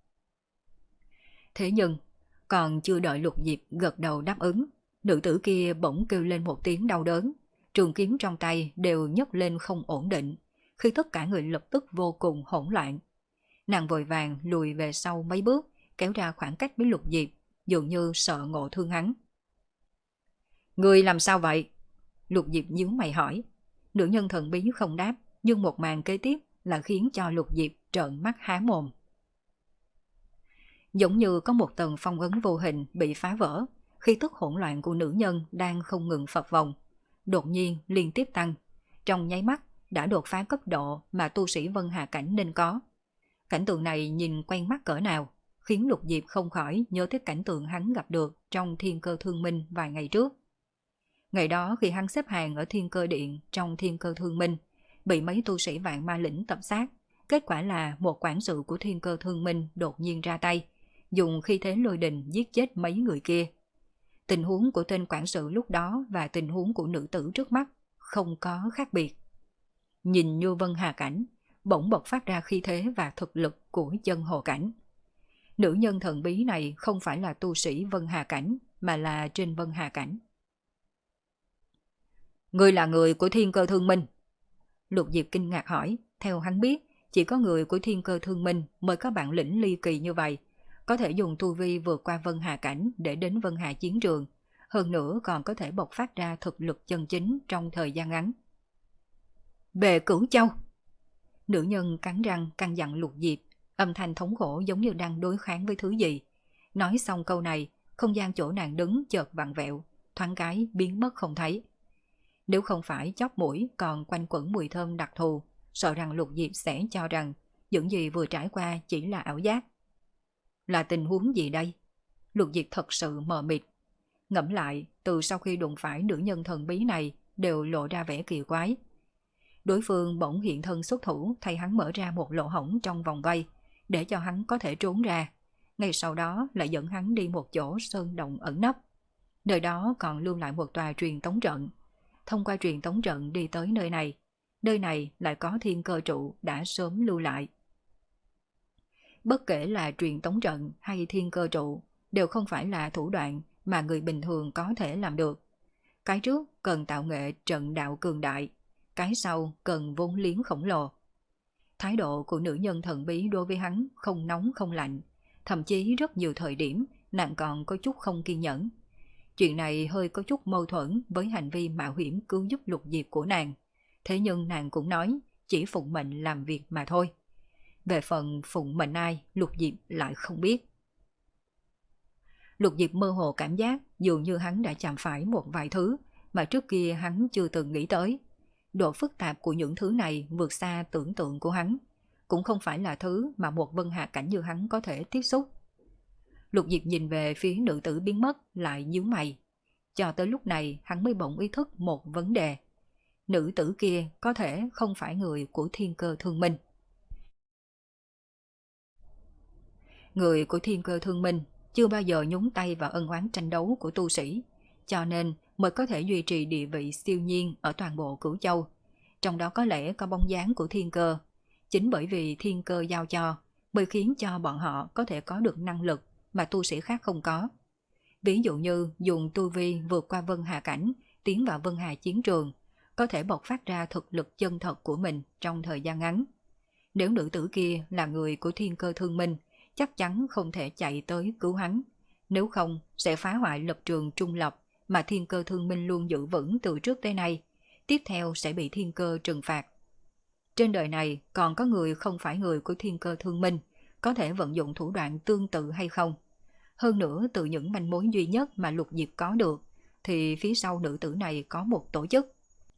Thế nhưng, còn chưa đợi Lục Diệp gật đầu đáp ứng, nữ tử kia bỗng kêu lên một tiếng đau đớn, trường kiếm trong tay đều nhấc lên không ổn định, khi tất cả người lập tức vô cùng hỗn loạn. Nàng vội vàng lùi về sau mấy bước, kéo ra khoảng cách với Lục Diệp, dường như sợ ngộ thương hắn. Người làm sao vậy? Lục Diệp nhíu mày hỏi. Nữ nhân thần bí không đáp, nhưng một màn kế tiếp là khiến cho Lục Diệp trợn mắt há mồm. Giống như có một tầng phong ấn vô hình bị phá vỡ, khi tức hỗn loạn của nữ nhân đang không ngừng phập phồng, đột nhiên liên tiếp tăng, trong nháy mắt đã đột phá cấp độ mà tu sĩ Vân Hà cảnh nên có. Cảnh tượng này nhìn quen mắt cỡ nào, khiến Lục Diệp không khỏi nhớ tới cảnh tượng hắn gặp được trong Thiên Cơ Thương Minh vài ngày trước. Ngày đó khi hắn xếp hàng ở Thiên Cơ Điện trong Thiên Cơ Thương Minh, bị mấy tu sĩ Vạn Ma Lĩnh tập sát, kết quả là một quản sự của Thiên Cơ Thương Minh đột nhiên ra tay, dùng khí thế lôi đình giết chết mấy người kia. Tình huống của tên quản sự lúc đó và tình huống của nữ tử trước mắt không có khác biệt. Nhìn như Vân Hà cảnh, bỗng bộc phát ra khí thế và thực lực của chân hồ cảnh. Nữ nhân thần bí này không phải là tu sĩ Vân Hà cảnh, mà là trên Vân Hà cảnh. Ngươi là người của Thiên Cơ Thương Minh? Lục Diệp kinh ngạc hỏi, theo hắn biết, Chỉ có người của thiên cơ thương minh mới có bản lĩnh ly kỳ như vậy, có thể dùng tu vi vượt qua Vân Hà cảnh để đến Vân Hà chiến trường, hơn nữa còn có thể bộc phát ra thực lực chân chính trong thời gian ngắn. Về Cửu Châu! Nữ nhân cắn răng căn dặn Lục Diệp, âm thanh thống khổ giống như đang đối kháng với thứ gì. Nói xong câu này, không gian chỗ nàng đứng chợt vặn vẹo, thoáng cái biến mất không thấy. Nếu không phải chóp mũi còn quanh quẩn mùi thơm đặc thù, sợ rằng Lục Diệp sẽ cho rằng những gì vừa trải qua chỉ là ảo giác. Là tình huống gì đây? Lục Diệp thật sự mờ mịt. Ngẫm lại, từ sau khi đụng phải nữ nhân thần bí này đều lộ ra vẻ kỳ quái. Đối phương bỗng hiện thân xuất thủ thay hắn mở ra một lỗ hổng trong vòng vây, để cho hắn có thể trốn ra. Ngay sau đó lại dẫn hắn đi một chỗ sơn động ẩn nấp. Nơi đó còn lưu lại một tòa truyền tống trận. Thông qua truyền tống trận đi tới nơi này. Nơi này lại có thiên cơ trụ đã sớm lưu lại. Bất kể là truyền tống trận hay thiên cơ trụ, đều không phải là thủ đoạn mà người bình thường có thể làm được. Cái trước cần tạo nghệ trận đạo cường đại, cái sau cần vốn liếng khổng lồ. Thái độ của nữ nhân thần bí đối với hắn không nóng không lạnh, thậm chí rất nhiều thời điểm nàng còn có chút không kiên nhẫn. Chuyện này hơi có chút mâu thuẫn với hành vi mạo hiểm cứu giúp Lục Diệp của nàng. Thế nhưng nàng cũng nói chỉ phụng mệnh làm việc mà thôi. Về phần phụng mệnh ai, Lục Diệp lại không biết. Lục Diệp mơ hồ cảm giác dường như hắn đã chạm phải một vài thứ mà trước kia hắn chưa từng nghĩ tới. Độ phức tạp của những thứ này vượt xa tưởng tượng của hắn, cũng không phải là thứ mà một Vân Hà cảnh như hắn có thể tiếp xúc. Lục Diệp nhìn về phía nữ tử biến mất lại nhíu mày. Cho tới lúc này hắn mới bỗng ý thức một vấn đề. Nữ tử kia có thể không phải người của thiên cơ thương minh. Người của thiên cơ thương minh chưa bao giờ nhúng tay vào ân oán tranh đấu của tu sĩ, cho nên mới có thể duy trì địa vị siêu nhiên ở toàn bộ Cửu Châu. Trong đó có lẽ có bóng dáng của thiên cơ. Chính bởi vì thiên cơ giao cho, mới khiến cho bọn họ có thể có được năng lực mà tu sĩ khác không có. Ví dụ như dùng tu vi vượt qua Vân Hà cảnh, tiến vào Vân Hà chiến trường, có thể bộc phát ra thực lực chân thật của mình trong thời gian ngắn. Nếu nữ tử kia là người của thiên cơ thương minh, chắc chắn không thể chạy tới cứu hắn. Nếu không, sẽ phá hoại lập trường trung lập mà thiên cơ thương minh luôn giữ vững từ trước tới nay. Tiếp theo sẽ bị thiên cơ trừng phạt. Trên đời này còn có người không phải người của thiên cơ thương minh, có thể vận dụng thủ đoạn tương tự hay không? Hơn nữa từ những manh mối duy nhất mà Lục Diệp có được, thì phía sau nữ tử này có một tổ chức.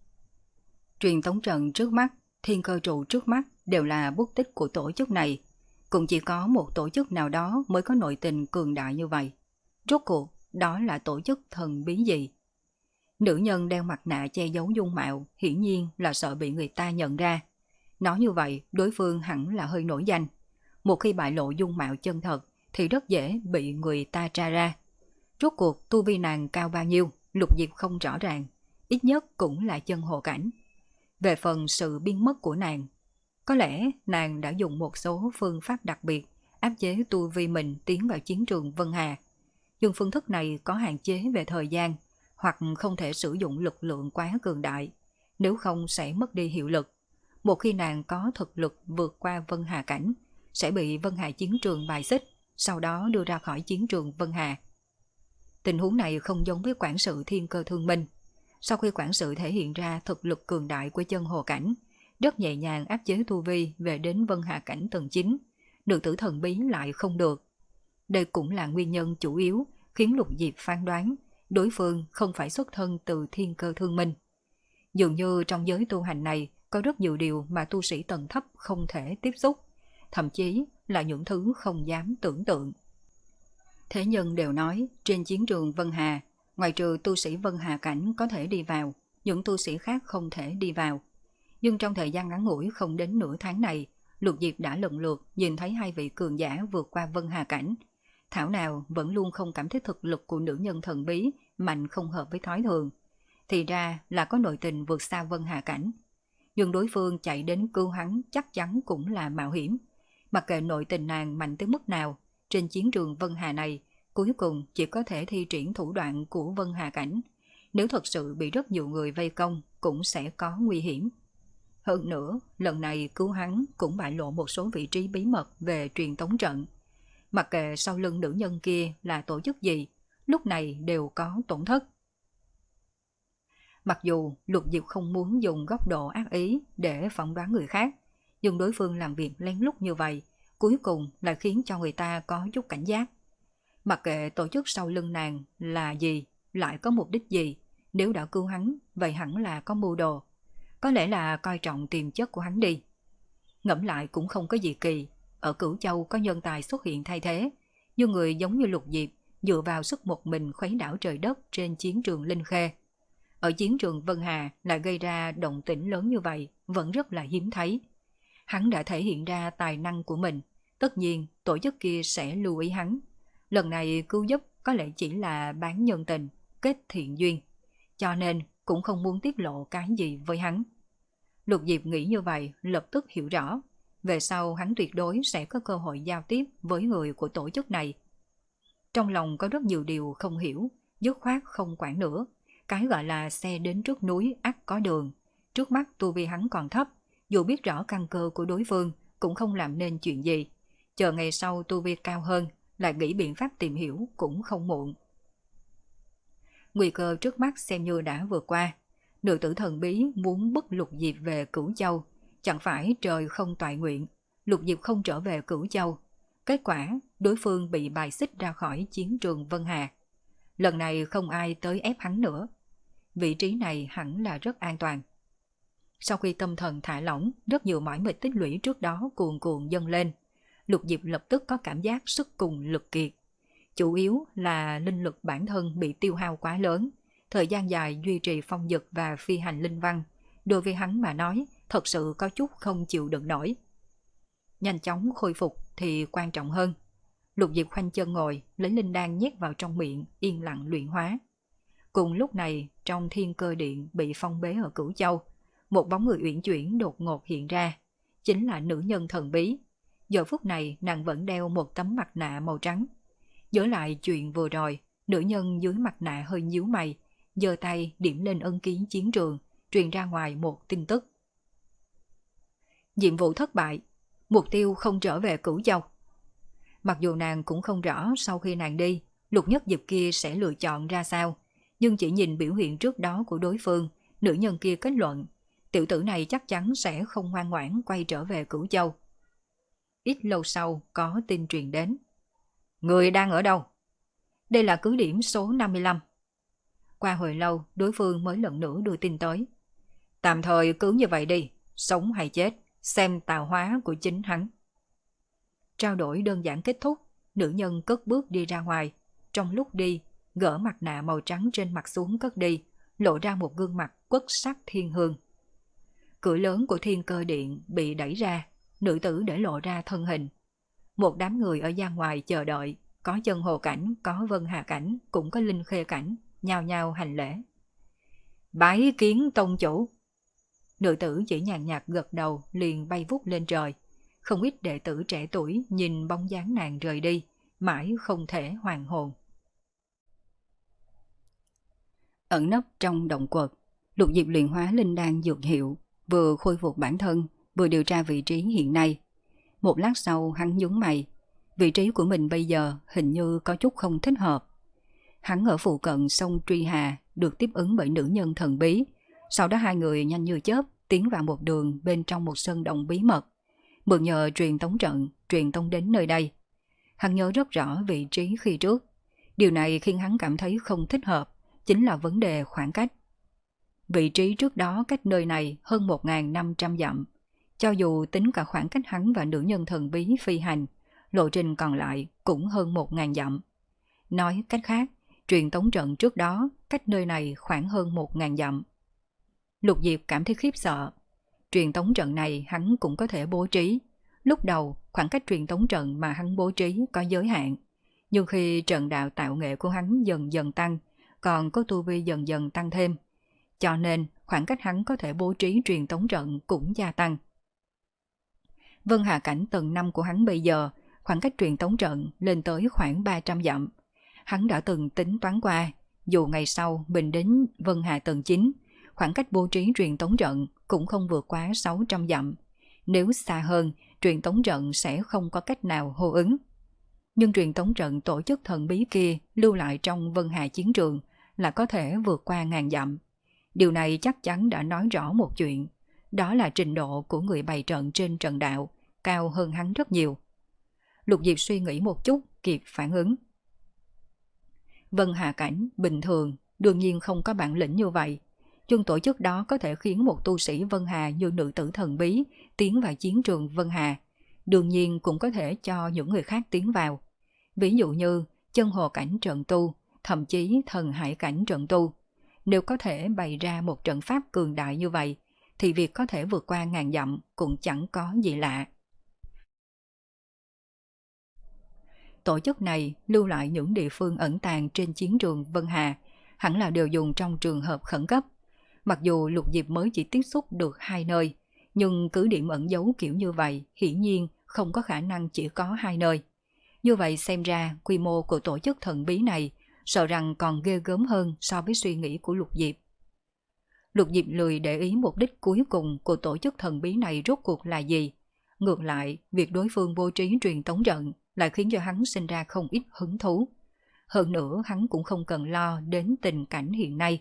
Truyền tống trận trước mắt, thiên cơ trụ trước mắt đều là bút tích của tổ chức này. Cũng chỉ có một tổ chức nào đó mới có nội tình cường đại như vậy. Rốt cuộc, đó là tổ chức thần bí gì? Nữ nhân đeo mặt nạ che giấu dung mạo, hiển nhiên là sợ bị người ta nhận ra. Nói như vậy, đối phương hẳn là hơi nổi danh. Một khi bại lộ dung mạo chân thật, thì rất dễ bị người ta tra ra. Rốt cuộc, tu vi nàng cao bao nhiêu, Lục Diệp không rõ ràng, ít nhất cũng là chân hồ cảnh. Về phần sự biến mất của nàng, có lẽ nàng đã dùng một số phương pháp đặc biệt áp chế tu vi mình tiến vào chiến trường Vân Hà. Nhưng phương thức này có hạn chế về thời gian, hoặc không thể sử dụng lực lượng quá cường đại, nếu không sẽ mất đi hiệu lực. Một khi nàng có thực lực vượt qua Vân Hà cảnh, sẽ bị Vân Hà chiến trường bài xích, sau đó đưa ra khỏi chiến trường Vân Hà. Tình huống này không giống với quản sự thiên cơ thương minh. Sau khi quản sự thể hiện ra thực lực cường đại của chân hồ cảnh, rất nhẹ nhàng áp chế tu vi về đến Vân Hà cảnh tầng chín, nữ tử thần bí lại không được. Đây cũng là nguyên nhân chủ yếu khiến Lục Diệp phán đoán đối phương không phải xuất thân từ thiên cơ thương minh. Dường như trong giới tu hành này có rất nhiều điều mà tu sĩ tầng thấp không thể tiếp xúc, thậm chí là những thứ không dám tưởng tượng. Thế nhân đều nói trên chiến trường Vân Hà, ngoài trừ tu sĩ Vân Hà cảnh có thể đi vào, những tu sĩ khác không thể đi vào. Nhưng trong thời gian ngắn ngủi không đến nửa tháng này, Lục Diệp đã lần lượt nhìn thấy hai vị cường giả vượt qua Vân Hà cảnh. Thảo nào vẫn luôn không cảm thấy thực lực của nữ nhân thần bí mạnh không hợp với thói thường. Thì ra là có nội tình vượt xa Vân Hà cảnh. Nhưng đối phương chạy đến cứu hắn chắc chắn cũng là mạo hiểm. Mặc kệ nội tình nàng mạnh tới mức nào, trên chiến trường Vân Hà này, cuối cùng chỉ có thể thi triển thủ đoạn của Vân Hà cảnh. Nếu thật sự bị rất nhiều người vây công, cũng sẽ có nguy hiểm. Hơn nữa, lần này cứu hắn cũng bại lộ một số vị trí bí mật về truyền tống trận. Mặc kệ sau lưng nữ nhân kia là tổ chức gì, lúc này đều có tổn thất. Mặc dù Lục Diệp không muốn dùng góc độ ác ý để phỏng đoán người khác, nhưng đối phương làm việc lén lút như vậy, cuối cùng lại khiến cho người ta có chút cảnh giác. Mặc kệ tổ chức sau lưng nàng là gì, lại có mục đích gì, nếu đã cứu hắn, vậy hẳn là có mưu đồ. Có lẽ là coi trọng tiềm chất của hắn đi. Ngẫm lại cũng không có gì kỳ, ở Cửu Châu có nhân tài xuất hiện thay thế, nhưng người giống như Lục Diệp dựa vào sức một mình khuấy đảo trời đất trên chiến trường Linh Khê. Ở chiến trường Vân Hà lại gây ra động tĩnh lớn như vậy vẫn rất là hiếm thấy. Hắn đã thể hiện ra tài năng của mình, tất nhiên tổ chức kia sẽ lưu ý hắn. Lần này cứu giúp có lẽ chỉ là bán nhân tình, kết thiện duyên, cho nên cũng không muốn tiết lộ cái gì với hắn. Lục Diệp nghĩ như vậy lập tức hiểu rõ, về sau hắn tuyệt đối sẽ có cơ hội giao tiếp với người của tổ chức này. Trong lòng có rất nhiều điều không hiểu, dứt khoát không quản nữa. Cái gọi là xe đến trước núi ắt có đường, trước mắt tu vi hắn còn thấp, dù biết rõ căn cơ của đối phương cũng không làm nên chuyện gì. Chờ ngày sau tu vi cao hơn, lại nghĩ biện pháp tìm hiểu cũng không muộn. Nguy cơ trước mắt xem như đã vượt qua. Nữ tử thần bí muốn bức Lục Diệp về Cửu Châu, chẳng phải trời không toại nguyện, Lục Diệp không trở về Cửu Châu. Kết quả, đối phương bị bài xích ra khỏi chiến trường Vân Hà. Lần này không ai tới ép hắn nữa. Vị trí này hẳn là rất an toàn. Sau khi tâm thần thả lỏng, rất nhiều mỏi mệt tích lũy trước đó cuồn cuộn dâng lên. Lục Diệp lập tức có cảm giác sức cùng lực kiệt. Chủ yếu là linh lực bản thân bị tiêu hao quá lớn. Thời gian dài duy trì phong dực và phi hành linh văn, đối với hắn mà nói thật sự có chút không chịu đựng nổi. Nhanh chóng khôi phục thì quan trọng hơn. Lục Diệp khoanh chân ngồi, lấy linh đan nhét vào trong miệng, yên lặng luyện hóa. Cùng lúc này, trong thiên cơ điện bị phong bế ở Cửu Châu, một bóng người uyển chuyển đột ngột hiện ra, chính là nữ nhân thần bí. Giờ phút này nàng vẫn đeo một tấm mặt nạ màu trắng. Nhớ lại chuyện vừa rồi, nữ nhân dưới mặt nạ hơi nhíu mày, giơ tay điểm lên ân ký chiến trường, truyền ra ngoài một tin tức. Nhiệm vụ thất bại, mục tiêu không trở về Cửu Châu. Mặc dù nàng cũng không rõ sau khi nàng đi, Lục Nhất Diệp kia sẽ lựa chọn ra sao, nhưng chỉ nhìn biểu hiện trước đó của đối phương, nữ nhân kia kết luận, tiểu tử này chắc chắn sẽ không ngoan ngoãn quay trở về Cửu Châu. Ít lâu sau có tin truyền đến. Người đang ở đâu? Đây là cứ điểm số năm mươi lăm. Qua hồi lâu, đối phương mới lần nữa đưa tin tới. Tạm thời cứ như vậy đi, sống hay chết, xem tạo hóa của chính hắn. Trao đổi đơn giản kết thúc, nữ nhân cất bước đi ra ngoài. Trong lúc đi, gỡ mặt nạ màu trắng trên mặt xuống cất đi, lộ ra một gương mặt quất sắc thiên hương. Cửa lớn của thiên cơ điện bị đẩy ra, nữ tử để lộ ra thân hình. Một đám người ở gian ngoài chờ đợi, có chân hồ cảnh, có vân hà cảnh, cũng có linh khê cảnh, nhao nhao hành lễ. Bái kiến tông chủ. Nữ tử chỉ nhàn nhạt gật đầu liền bay vút lên trời. Không ít đệ tử trẻ tuổi nhìn bóng dáng nàng rời đi, mãi không thể hoàn hồn. Ẩn nấp trong động quật, Lục Diệp luyện hóa linh đan dược hiệu, vừa khôi phục bản thân, vừa điều tra vị trí hiện nay. Một lát sau hắn nhướng mày, vị trí của mình bây giờ hình như có chút không thích hợp. Hắn ở phụ cận sông Truy Hà, được tiếp ứng bởi nữ nhân thần bí. Sau đó hai người nhanh như chớp tiến vào một đường bên trong một sơn động bí mật, mượn nhờ truyền tống trận truyền tống đến nơi đây. Hắn nhớ rất rõ vị trí khi trước. Điều này khiến hắn cảm thấy không thích hợp, chính là vấn đề khoảng cách. Vị trí trước đó cách nơi này hơn một nghìn năm trăm dặm. Cho dù tính cả khoảng cách hắn và nữ nhân thần bí phi hành, lộ trình còn lại cũng hơn một nghìn dặm. Nói cách khác, truyền tống trận trước đó cách nơi này khoảng hơn một nghìn dặm. Lục Diệp cảm thấy khiếp sợ. Truyền tống trận này hắn cũng có thể bố trí. Lúc đầu, khoảng cách truyền tống trận mà hắn bố trí có giới hạn. Nhưng khi trận đạo tạo nghệ của hắn dần dần tăng, còn có tu vi dần dần tăng thêm, cho nên khoảng cách hắn có thể bố trí truyền tống trận cũng gia tăng. Vân Hà cảnh tầng năm của hắn bây giờ, khoảng cách truyền tống trận lên tới khoảng ba trăm dặm. Hắn đã từng tính toán qua, dù ngày sau mình đến Vân Hà tầng chín, khoảng cách bố trí truyền tống trận cũng không vượt quá sáu trăm dặm. Nếu xa hơn, truyền tống trận sẽ không có cách nào hô ứng. Nhưng truyền tống trận tổ chức thần bí kia lưu lại trong Vân Hà chiến trường là có thể vượt qua ngàn dặm. Điều này chắc chắn đã nói rõ một chuyện, đó là trình độ của người bày trận trên trận đạo cao hơn hắn rất nhiều. Lục Diệp suy nghĩ một chút, kịp phản ứng. Vân Hà cảnh bình thường đương nhiên không có bản lĩnh như vậy, nhưng tổ chức đó có thể khiến một tu sĩ Vân Hà như nữ tử thần bí tiến vào chiến trường Vân Hà, đương nhiên cũng có thể cho những người khác tiến vào. Ví dụ như chân hồ cảnh trận tu, thậm chí thần hải cảnh trận tu. Nếu có thể bày ra một trận pháp cường đại như vậy, thì việc có thể vượt qua ngàn dặm cũng chẳng có gì lạ. Tổ chức này lưu lại những địa phương ẩn tàng trên chiến trường Vân Hà, hẳn là đều dùng trong trường hợp khẩn cấp. Mặc dù Lục Diệp mới chỉ tiếp xúc được hai nơi, nhưng cứ điểm ẩn giấu kiểu như vậy hiển nhiên không có khả năng chỉ có hai nơi. Như vậy xem ra quy mô của tổ chức thần bí này sợ rằng còn ghê gớm hơn so với suy nghĩ của Lục Diệp. Lục Diệp lười để ý mục đích cuối cùng của tổ chức thần bí này rốt cuộc là gì. Ngược lại, việc đối phương bố trí truyền tống trận lại khiến cho hắn sinh ra không ít hứng thú. Hơn nữa hắn cũng không cần lo đến tình cảnh hiện nay.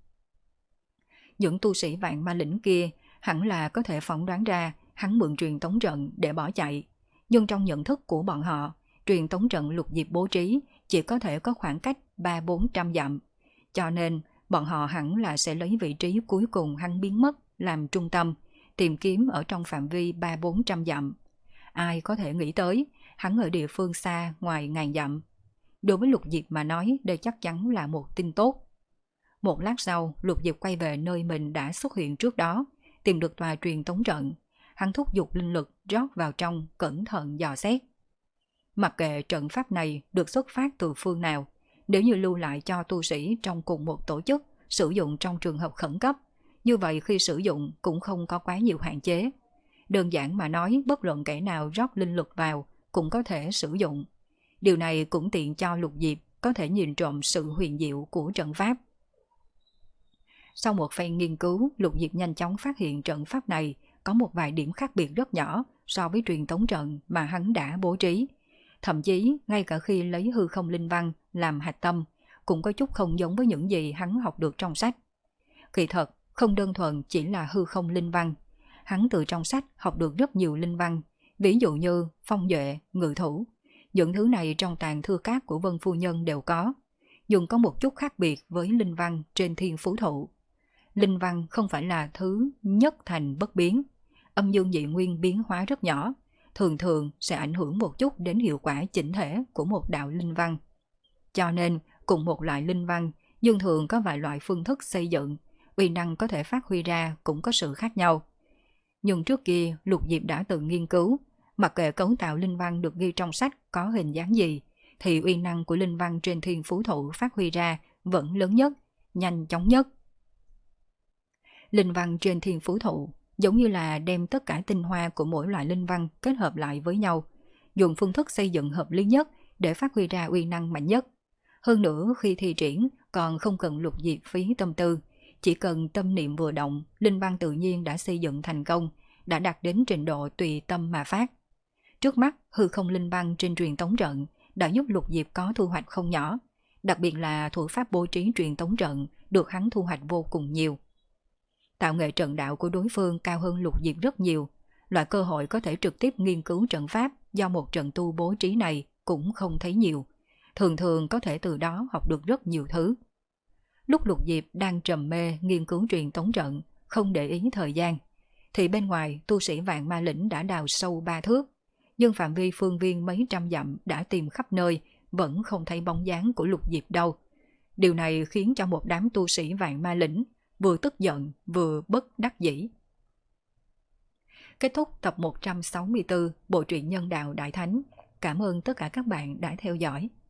Những tu sĩ vạn ma lĩnh kia hẳn là có thể phỏng đoán ra hắn mượn truyền tống trận để bỏ chạy. Nhưng trong nhận thức của bọn họ, truyền tống trận Lục Diệp bố trí chỉ có thể có khoảng cách ba bốn trăm dặm. Cho nên bọn họ hẳn là sẽ lấy vị trí cuối cùng hắn biến mất làm trung tâm, tìm kiếm ở trong phạm vi ba bốn trăm dặm. Ai có thể nghĩ tới, hắn ở địa phương xa ngoài ngàn dặm. Đối với Lục Diệp mà nói, đây chắc chắn là một tin tốt. Một lát sau, Lục Diệp quay về nơi mình đã xuất hiện trước đó, tìm được tòa truyền tống trận. Hắn thúc giục linh lực rót vào trong, cẩn thận dò xét. Mặc kệ trận pháp này được xuất phát từ phương nào, nếu như lưu lại cho tu sĩ trong cùng một tổ chức sử dụng trong trường hợp khẩn cấp, như vậy khi sử dụng cũng không có quá nhiều hạn chế. Đơn giản mà nói, bất luận kẻ nào rót linh lực vào cũng có thể sử dụng. Điều này cũng tiện cho Lục Diệp có thể nhìn trộm sự huyền diệu của trận pháp. Sau một phen nghiên cứu, Lục Diệp nhanh chóng phát hiện trận pháp này có một vài điểm khác biệt rất nhỏ so với truyền tống trận mà hắn đã bố trí. Thậm chí, ngay cả khi lấy hư không linh văn làm hạch tâm, cũng có chút không giống với những gì hắn học được trong sách. Kỳ thật, không đơn thuần chỉ là hư không linh văn. Hắn từ trong sách học được rất nhiều linh văn, ví dụ như phong duệ, ngự thủ. Những thứ này trong tàng thư cát của Vân Phu Nhân đều có, nhưng có một chút khác biệt với linh văn trên Thiên Phú Thụ. Linh văn không phải là thứ nhất thành bất biến, âm dương dị nguyên biến hóa rất nhỏ, thường thường sẽ ảnh hưởng một chút đến hiệu quả chỉnh thể của một đạo linh văn. Cho nên, cùng một loại linh văn, dương thường có vài loại phương thức xây dựng, uy năng có thể phát huy ra cũng có sự khác nhau. Nhưng trước kia, Lục Diệp đã từng nghiên cứu, mặc kệ cấu tạo linh văn được ghi trong sách có hình dáng gì, thì uy năng của linh văn trên Thiên Phú Thụ phát huy ra vẫn lớn nhất, nhanh chóng nhất. Linh văn trên Thiên Phú Thụ giống như là đem tất cả tinh hoa của mỗi loại linh văn kết hợp lại với nhau, dùng phương thức xây dựng hợp lý nhất để phát huy ra uy năng mạnh nhất. Hơn nữa khi thi triển còn không cần Lục Diệp phí tâm tư, chỉ cần tâm niệm vừa động, linh văn tự nhiên đã xây dựng thành công, đã đạt đến trình độ tùy tâm mà phát. Trước mắt, hư không linh văn trên truyền tống trận đã giúp Lục Diệp có thu hoạch không nhỏ, đặc biệt là thủ pháp bố trí truyền tống trận được hắn thu hoạch vô cùng nhiều. Tạo nghệ trận đạo của đối phương cao hơn Lục Diệp rất nhiều, loại cơ hội có thể trực tiếp nghiên cứu trận pháp do một trận tu bố trí này cũng không thấy nhiều, thường thường có thể từ đó học được rất nhiều thứ. Lúc Lục Diệp đang trầm mê nghiên cứu truyền tống trận, không để ý thời gian, thì bên ngoài tu sĩ Vạn Ma Lĩnh đã đào sâu ba thước, nhưng phạm vi phương viên mấy trăm dặm đã tìm khắp nơi, vẫn không thấy bóng dáng của Lục Diệp đâu. Điều này khiến cho một đám tu sĩ Vạn Ma Lĩnh vừa tức giận vừa bất đắc dĩ. Kết thúc tập một trăm sáu mươi tư Bộ truyện Nhân Đạo Đại Thánh. Cảm ơn tất cả các bạn đã theo dõi.